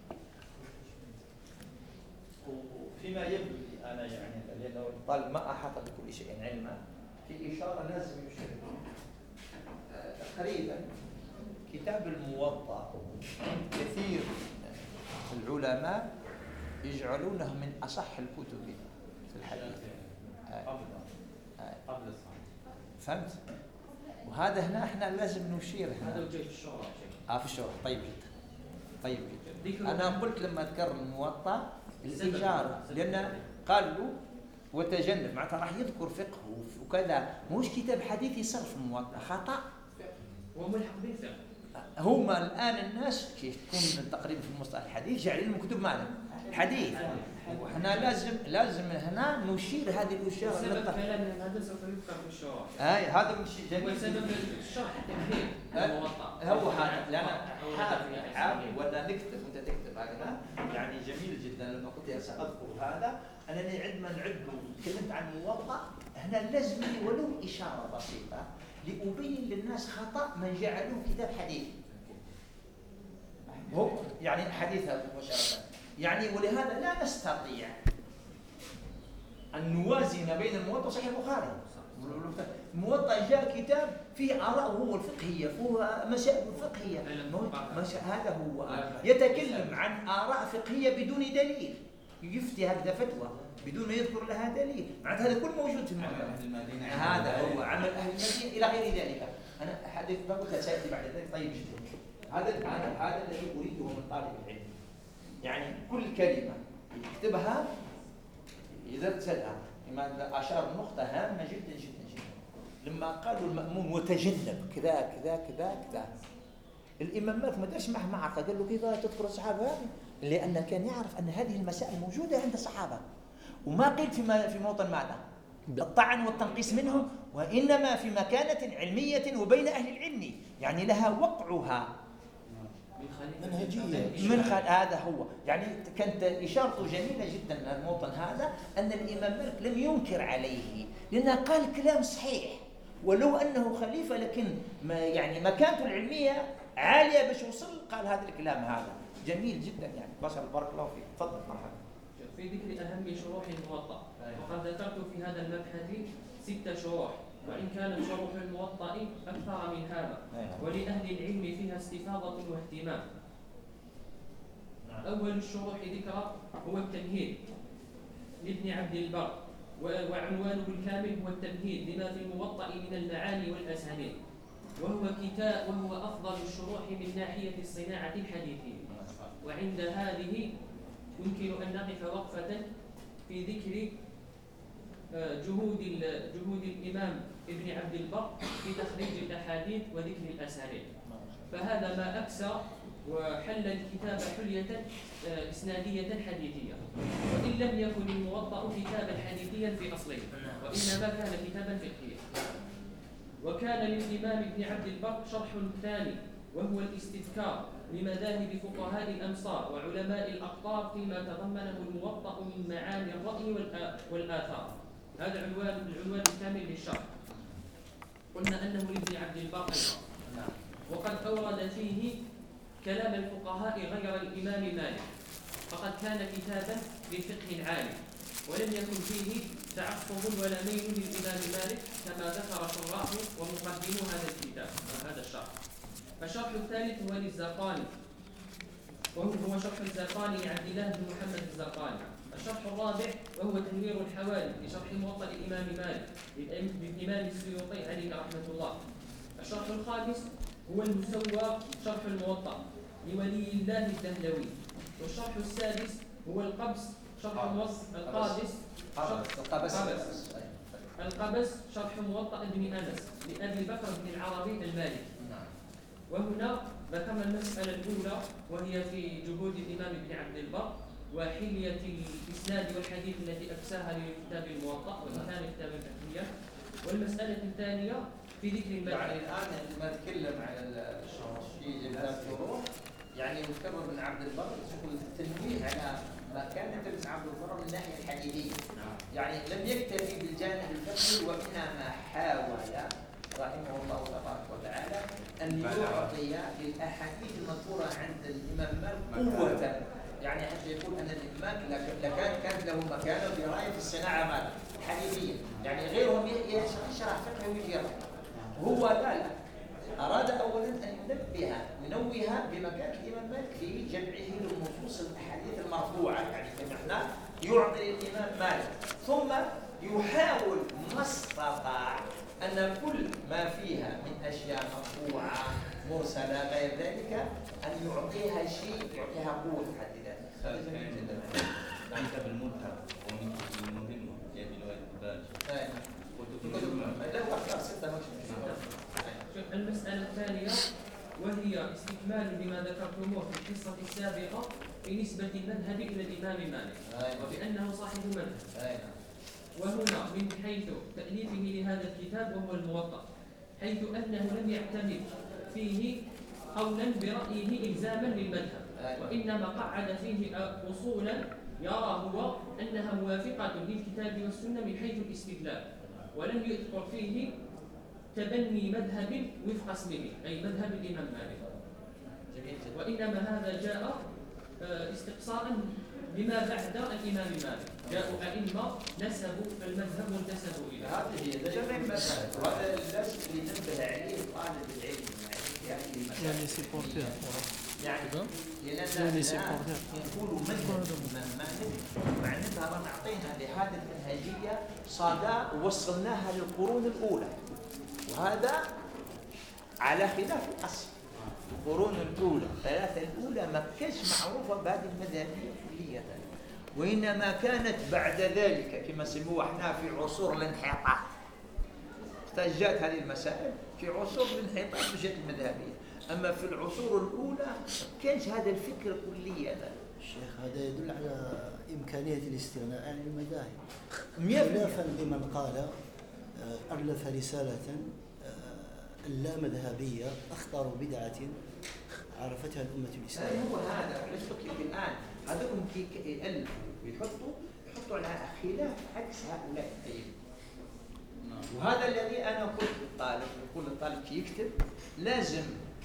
وفيما يبدو لي أنا يعني لأنه الطالب ما أحاط بكل شيء علما في إشارة لازم يشير لها. تقريبا كتاب الموطأ كثير العلماء يجعلونه من أصح الكتب في الحديث. قبل قبل الصحيح. فهمت؟ وهذا هنا احنا لازم نشير هنا. هذا وجه الشرح. اه في الشرح طيب جدا. طيب جدا. انا قلت لما ذكر الموطأ الإشارة لأن قال له وتجنب معناتها راح يذكر فقه وكذا مش كتاب حديث يصرف الموطأ خطأ. وملحق بالفقه. هم الآن الناس كيف تكون تقريبا في المصطلح الحديث جعلين كتب ماذا؟ حديث. وإحنا لازم لازم هنا نشير هذه الأشياء. سبب كلامنا هذا سوف يذكر في الشرح. أي هذا من شيء جميل. وسبب الشرح تحرير الموطأ. هو هذا لأن حابب حابب ولا نكتب وأنت تكتب هكذا يعني جميل جدا لما قلت يا سأذكر هذا أنني عندما نعد تكلمت عن الموطأ هنا لازم ولو إشارة بسيطة لأبين للناس خطأ من جعلوه كتاب حديث. هو يعني حديثها مباشرة يعني ولهذا لا نستطيع أن نوازن بين الموطأ وصحيح البخاري. الموطأ جاء كتاب فيه آراء هو الفقهية فيه مسائل فقهية هذا هو يتكلم عن آراء فقهية بدون دليل يفتي هكذا فتوى بدون ما يذكر لها دليل معناته هذا كل موجود في المدينة. هذا هو عمل أهل المدينة إلى غير ذلك. أنا حديث بقول سأتي بعد ذلك طيب جدا. هذا هذا هذا الذي أريده من طالب العلم يعني كل كلمة يكتبها إذا تسألها لما أشار نقطة هامة جدا جدا جدا لما قالوا المأمون وتجنب كذا كذا كذا كذا الإمام مالك ما دارش معه معركة قال له كيف تذكر الصحابة لأن كان يعرف أن هذه المسائل موجودة عند الصحابة وما قيل في في موطن ماذا؟ الطعن والتنقيص منهم، وإنما في مكانة علمية وبين أهل العلم، يعني لها وقعها منهجية من خلال هذا هو. يعني كانت إشارته جميلة جدا الموطن هذا، أن الإمام مالك لم ينكر عليه لأنه قال كلام صحيح، ولو أنه خليفة لكن ما يعني مكانته العلمية عالية باش وصل قال هذا الكلام هذا جميل جدا يعني. بشر بارك الله فيك. تفضل مرحبا. في ذكر أهم شروح الموطأ، وقد ذكرت في هذا المبحث ست شروح، وإن كانت شروح الموطأ أكثر من هذا، ولأهل العلم فيها استفاضة واهتمام. أول الشروح ذكر هو التمهيد لابن عبد البر، وعنوانه الكامل هو التمهيد لما في الموطأ من المعاني والأسانيد، وهو كتاب وهو أفضل الشروح من ناحية الصناعة الحديثية. وعند هذه يمكن أن نقف وقفة في ذكر جهود جهود الإمام ابن عبد البر في تخريج الأحاديث وذكر الأسانيد، فهذا ما أكسى وحل الكتاب حلية إسنادية حديثية، وإن لم يكن الموطأ كتابا حديثيا في أصله، وإنما كان كتابا فقهيا. وكان للإمام ابن عبد البر شرح ثاني، وهو الاستذكار لمذاهب فقهاء الأمصار وعلماء الأقطار فيما تضمنه الموطأ من معاني الرأي والآثار. هذا عنوان العنوان الكامل للشرح. قلنا أنه لابن عبد البر أيضا، وقد أورد فيه كلام الفقهاء غير الإمام مالك، فقد كان كتابا بفقه عالي، ولم يكن فيه تعصب ولا ميل للإمام مالك كما ذكر شراحه ومقدمو هذا الكتاب هذا الشرح. الشرح الثالث هو للزرقاني، وهو شرح الزرقاني لعبد الله بن محمد الزرقاني. الشرح الرابع وهو تنوير الحوالي لشرح موطأ الإمام مالك للإمام السيوطي عليه رحمة الله. الشرح الخامس هو المسوى شرح الموطأ لولي الله الدهلوي. والشرح السادس هو القبس شرح موطأ القابس القبس القبس شرح موطأ ابن أنس لأبي بكر بن العربي المالكي. وهنا ذكرنا المسألة الأولى وهي في جهود الإمام ابن عبد البر وحلية الإسناد والحديث التي أكساها لكتاب الموطأ وإن كان كتابا فقهيا. والمسألة الثانية في ذكر المدح. يعني الآن عندما نتكلم على الشيء جبهة الشروح يعني يذكر ابن عبد البر يقول التنويه على ما كان ابن عبد البر من الناحية الحديثية، يعني لم يكتفي بالجانب الفقهي وإنما حاول رحمه الله تبارك وتعالى أن يعطي للأحاديث المذكورة عند الإمام مالك قوة، يعني حتى يقول أن الإمام لكان كانت له مكانة دراية في الصناعة مالك حديثية، يعني غيرهم يشرح فقه ويجي هو لا لا أراد أولا أن ينبه ينوه بمكان الإمام مالك في جمعه للنصوص الأحاديث المرفوعة، يعني كما يعطي الإمام مالك ثم يحاول ما استطاع أن كل ما فيها من أشياء مرفوعة مرسلة غير ذلك أن يعطيها شيء يعطيها قوة في حد ذاتها. هذا جميل جدا. عن كتاب المنتهى ومن كتب المهمة يعني لغاية الباج. له أكثر ستة المسألة الثانية وهي استكمال لما ذكرتموه في القصة السابقة في نسبة المذهب إلى الإمام مالك وبأنه صاحب مذهب. وهنا من حيث تأليفه لهذا الكتاب وهو الموطأ، حيث أنه لم يعتمد فيه قولا برأيه إلزاما للمذهب، وإنما قعد فيه أصولا يرى هو أنها موافقة للكتاب والسنة من حيث الاستدلال، ولم يذكر فيه تبني مذهب وفق اسمه أي مذهب الإمام مالك، وإنما هذا جاء استقصاء لما بعد الإمام مالك، جاءوا أئمة نسبوا المذهب وانتسبوا إليه. هذه هي جميع المسائل، وهذا الدرس اللي ننبه عليه طالب العلم يعني سيبورتير يعني لأننا نقول مذهب الإمام مالك معناتها رانا أعطينا لهذه المنهجية صدى ووصلناها للقرون الأولى، وهذا على خلاف الأصل. القرون الأولى الثلاثة الأولى ما كانش معروفة بهذه المذاهبية كلية، وإنما كانت بعد ذلك كما سموها احنا في عصور الانحطاط. احتاجت هذه المسائل في عصور الانحطاط بجهة المذهبية، أما في العصور الأولى ما كانش هذا الفكر كلية. الشيخ هذا يدل على إمكانية الاستغناء عن المذاهب مئة بالمئة. خلافا لمن قال آه، ألف رسالة آه، اللامذهبية أخطر بدعة عرفتها الأمة الإسلامية. هو هذا علاش قلت لك الآن هذوكم كي يألفوا ويحطوا يحطوا على خلاف عكس هؤلاء الأئمة. وهذا الذي أنا قلت للطالب، يقول للطالب كي يكتب لازم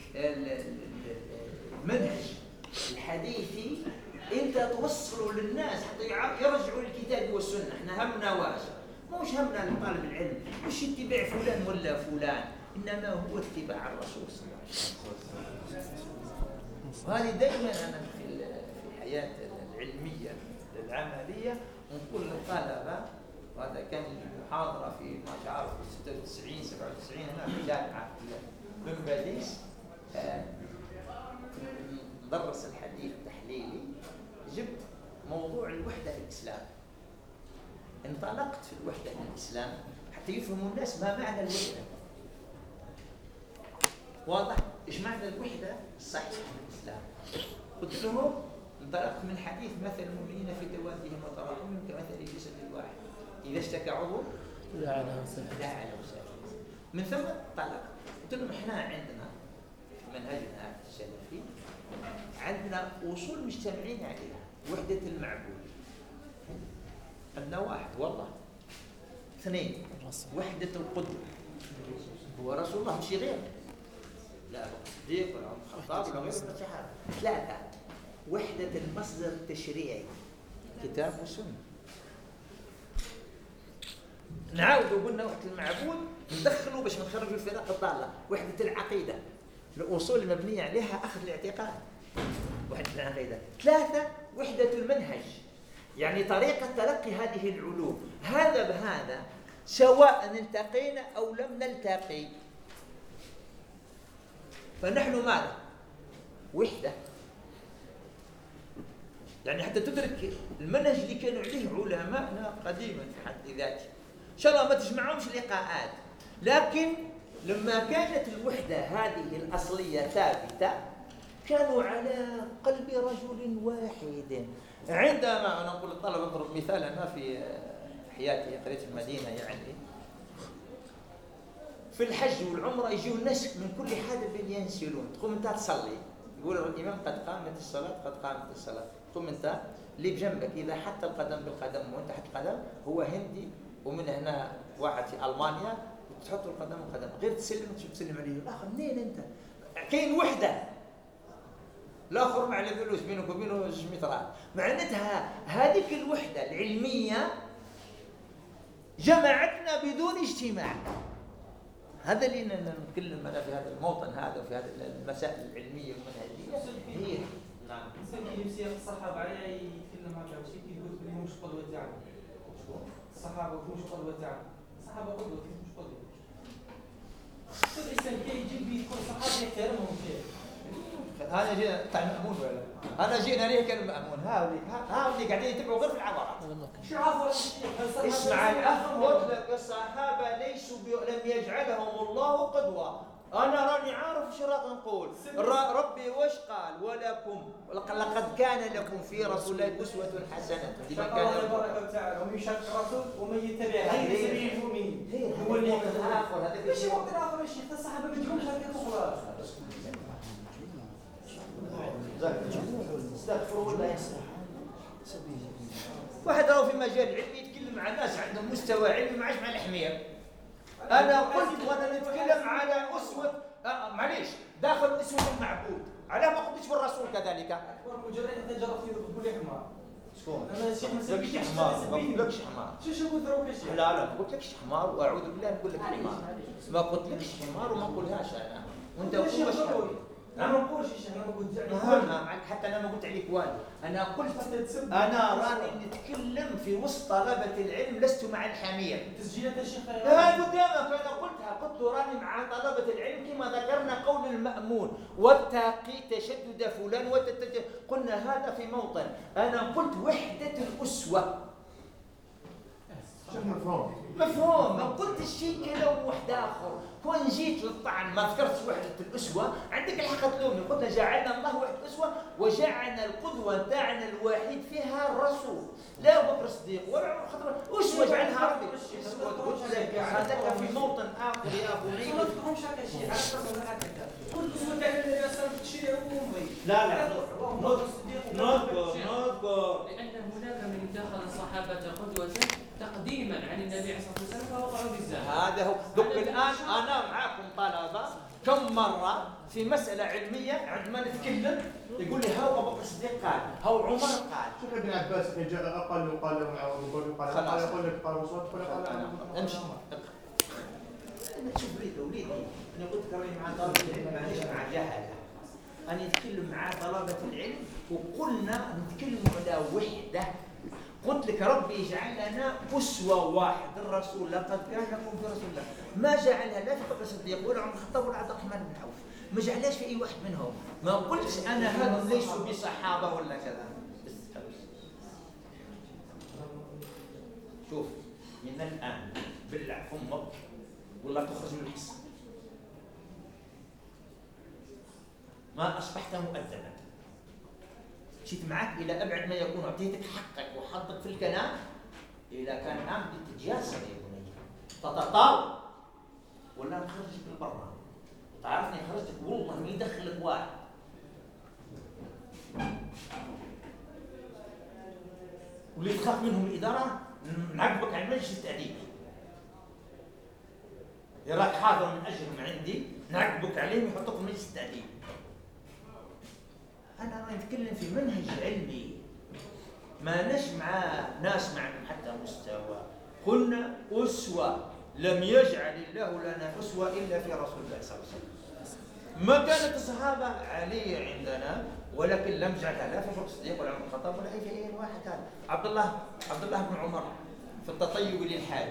المنهج الحديثي أنت توصله للناس حتى يرجعوا للكتاب والسنة. احنا همنا واش؟ مش همنا لطالب العلم مش اتباع فلان ولا فلان، إنما هو اتباع الرسول صلى الله عليه وسلم. وهذه دائما أنا في الحياة العلمية العملية نقول للطلبة، وهذا كان محاضرة في ما تعرف في ستة وتسعين سبعة وتسعين هنا في جامعة بن باديس، ندرس الحديث التحليلي، جبت موضوع الوحدة الإسلام، انطلقت في الوحدة الإسلام حتى يفهموا الناس ما معنى الوحدة. واضح؟ إيش معنى الوحدة الصحيحة في الإسلام؟ قلت لهم انطلقت من حديث مثل المؤمنين في توادهم وتراحمهم كمثل الجسد الواحد إذا اشتكى عضو لا على وسائل لا على وسائل. من ثم انطلقت قلت لهم احنا عندنا في منهجنا السلفي عندنا أصول مجتمعين عليها، وحدة المعبود عندنا واحد والله، اثنين وحدة القدوة هو رسول الله مش غير، لا أبو الصديق ولا عمر الخطاب ولا غير الصحابة. ثلاثة وحدة المصدر التشريعي كتاب وسنة. نعاود وقلنا وحدة المعبود ندخلوا باش نخرجوا الفرق الضالة. وحدة العقيدة الأصول المبنية عليها أخذ الاعتقاد، وحدة العقيدة. ثلاثة وحدة المنهج، يعني طريقة تلقي هذه العلوم، هذا بهذا سواء التقينا أو لم نلتقي فنحن ماذا؟ وحدة. يعني حتى تدرك المنهج اللي كانوا عليه علماءنا قديما في حد ذاته، إن شاء الله ما تجمعهمش لقاءات، لكن لما كانت الوحدة هذه الأصلية ثابتة كانوا على قلب رجل واحد. عندما أنا أقول للطلبة أضرب مثال، أنا في حياتي قريت المدينة يعني في الحج والعمرة يجيوا الناس من كل حدب ينسلون، تقوم أنت تصلي يقول الإمام قد قامت الصلاة قد قامت الصلاة، تقوم أنت اللي بجنبك إذا حط القدم بالقدم وأنت حط القدم هو هندي ومن هنا واحد في ألمانيا وتحط القدم بالقدم غير تسلم تشوف تسلم عليه الآخر منين أنت؟ كاين وحدة، الآخر مع الفلوس بينك وبينه زوج مترات. معناتها هذيك الوحدة العلمية جمعتنا بدون اجتماع. هذا اللي نتكلم أنا في هذا الموطن هذا وفي هذه المسائل العلمية والمنهجية هي. نعم. الإنسان كي يمسي الصحابة عليه يتكلم هكا ماشي كيقول بلي مش قدوة تاعنا. الصحابة مش قدوة تاعنا. الصحابة قدوة كيف مش قدوة. الإنسان كي يجي يكون صحابي يحترمهم كيف. أنا جينا تاع المأمون ولا؟ أنا جينا ليه كان المأمون هاولي هاولي قاعدين يتبعوا غير في العبارات. شو عفوا الشيخ؟ اسمع الأخ قلت لك الصحابة ليسوا لم يجعلهم الله قدوة. أنا راني عارف شو راح نقول. ربي وش قال؟ ولكم لقد كان لكم في رسول الله أسوة حسنة. الله تبارك وتعالى ومن يشاق الرسول ومن يتبع هذه سبيل المؤمنين. هو اللي آخر هذا ماشي وقت آخر يا شيخ الصحابة ما تجيبهمش هكا خلاص. استغفروا الله. واحد راهو في مجال علمي يتكلم مع ناس عندهم مستوى علمي ما عادش مع الحمير. انا قلت وانا نتكلم على اسوه آه معليش داخل اسوه المعبود، علاه ما قلتش بالرسول كذلك؟ اكبر مجرد انت جربتي تقول لي حمار. شكون؟ انا الشيخ ما قلتلكش حمار، ما قلتلكش حمار. شو شو قلت لك الشيخ؟ لا لا ما قلتلكش حمار واعوذ بالله نقول لك حمار. ما قلتلكش حمار وما نقولهاش انا. وانت قول انا ما نقولش شيء، انا ما قلت يعني حتى انا ما قلت عليك والو. انا قلت انا راني نتكلم في وسط طلبه العلم، لست مع الحمير. تسجيلات يا شيخ لا قدامك انا قلتها، قلت راني مع طلبه العلم كما ذكرنا قول المأمون واتقي تشدد فلان وتتج... قلنا هذا في موطن. انا قلت وحده الاسوه. شيخ مفهوم مفهوم. ما قلتش شيء كذا وواحد اخر. كون جيت للطعن ما ذكرتش وحده الاسوه، عندك الحق تلومني. قلت جعلنا الله وحده الاسوه وجعلنا القدوه تاعنا الوحيد فيها الرسول، لا ابو بكر الصديق ولا عمر الخطاب. اسوه جعلها ربي. هذاك في موطن اخر يا بني. ما تفهمش هذا الشيء على الرسول هكذا. قلت اسوه تاع النبي صلى الله عليه وسلم تشريع عمومي. لا لا نذكر نذكر لأن هناك من اتخذ الصحابة قدوة تقديما عن النبي عليه الصلاة والسلام فوقعوا بالزهد. هذا هو. دوك الان انا معكم طلبه كم مره في مساله علميه عندما نتكلم يقول لي هاو ابو بكر الصديق قال، هاو عمر قال. شوف ابن عباس إذا جاء أقل وقال له مع أبو بكر قال قال يقول لك قال وصوت قال قال امشي. انا تشوف وليدي وليدي انا قلت كرهني مع طلبه العلم معليش مع جهله. انا نتكلم مع طلبه العلم وقلنا نتكلم على وحده. قلت لك ربي يجعل لنا أسوة واحد الرسول، لقد كان لكم في رسول الله. ما جعلها لا في بكر الصديق ولا عمر الخطاب ولا عبد الرحمن بن عوف، ما جعلهاش في أي واحد منهم. ما قلتش أنا هذا ليسوا بصحابة ولا كذا. شوف من الآن بلع فمك ولا تخرج من الحصة. ما أصبحت مؤدبا. جيت معك الى ابعد ما يكون، اعطيتك حقك وحظك في الكلام. اذا كان الان بدك تجاسر يا بني تتطاول ولا نخرجك لبرا. تعرفني خرجتك والله ما يدخلك واحد. واللي تخاف منهم الاداره نعقبك على مجلس التاديب. يراك حاضر من اجلهم عندي نعقبك عليهم يحطوك في مجلس التاديب. أنا نتكلم في منهج علمي، ما نش مع ناس معهم حتى مستوى. قلنا أسوة، لم يجعل الله لنا أسوة إلا في رسول الله صلى الله عليه وسلم. ما كانت الصحابة عالية عندنا ولكن لم يجعلها لا في بكر الصديق ولا عمر الخطاب ولا أي أي واحد هذا. عبد الله عبد الله بن عمر في التطيب للحاج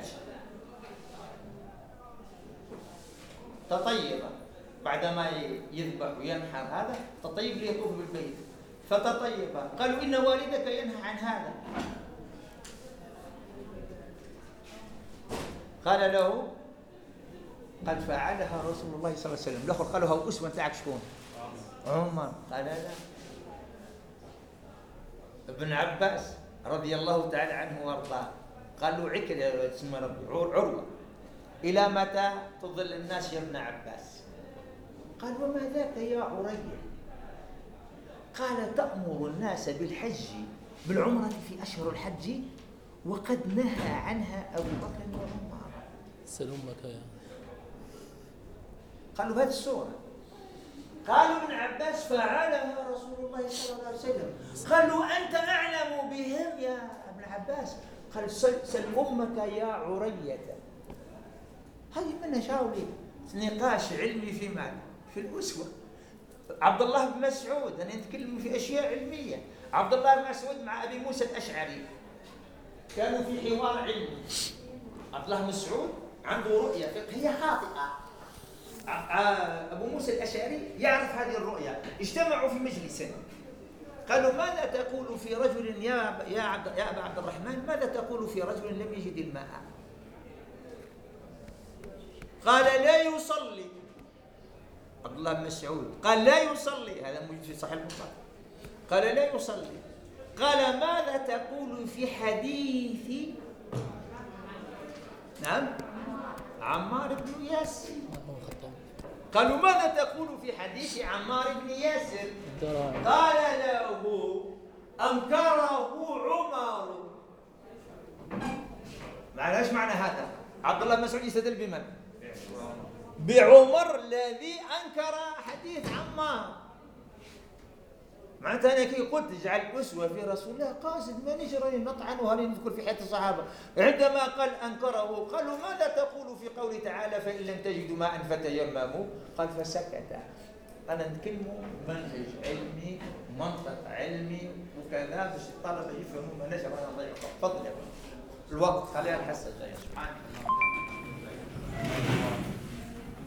تطيب بعدما يذبح وينحر هذا تطيب ليطوف بالبيت فتطيب. قالوا إن والدك ينهى عن هذا. قال له قد فعلها رسول الله صلى الله عليه وسلم. الآخر قالوا هو أسوة تاعك شكون؟ عمر. قال لا. ابن عباس رضي الله تعالى عنه وارضاه قال له عكر اسمه ربي عروة إلى متى تضل الناس يا ابن عباس؟ قال وما ذاك يا عرية؟ قال تأمر الناس بالحج بالعمرة في أشهر الحج وقد نهى عنها أبو بكر وعمر. سلمك يا قالوا هذه السورة. قالوا ابن عباس فعلها رسول الله صلى الله عليه وسلم. قالوا أنت أعلم بهم يا ابن عباس. قال سل أمك يا عرية. هذه منها شاولي نقاش علمي في ماذا؟ في الأسوة. عبد الله بن مسعود أنا نتكلم في أشياء علمية. عبد الله بن مسعود مع أبي موسى الأشعري كانوا في حوار علمي. عبد الله بن مسعود عنده رؤية فقهية خاطئة. أبو موسى الأشعري يعرف هذه الرؤية. اجتمعوا في مجلس قالوا ماذا تقول في رجل يا يا عبد يا أبا عبد الرحمن ماذا تقول في رجل لم يجد الماء؟ قال لا يصلي. عبد الله بن مسعود قال لا يصلي. هذا موجود في صحيح البخاري. قال لا يصلي. قال ماذا تقول في حديث نعم عمار بن ياسر؟ قالوا ماذا تقول في حديث عمار بن ياسر؟ قال له أنكره عمر. معنى ايش معنى هذا؟ عبد الله بن مسعود يستدل بمن؟ بعمر الذي أنكر حديث عمار. معناتها أنا كي قلت اجعل أسوة في رسول الله قاصد ما نجري نطعن وهل نذكر في حياة الصحابة. عندما قال أنكره قالوا ماذا تقول في قوله تعالى فإن لم تجدوا ماء فتيمموا؟ قال فسكت. أنا نتكلم منهج علمي منطق علمي وكذا باش الطلبة يفهموا ما نجري. الله يحفظك. تفضل يا الوقت خليها الحصة الجاية. سبحان الله.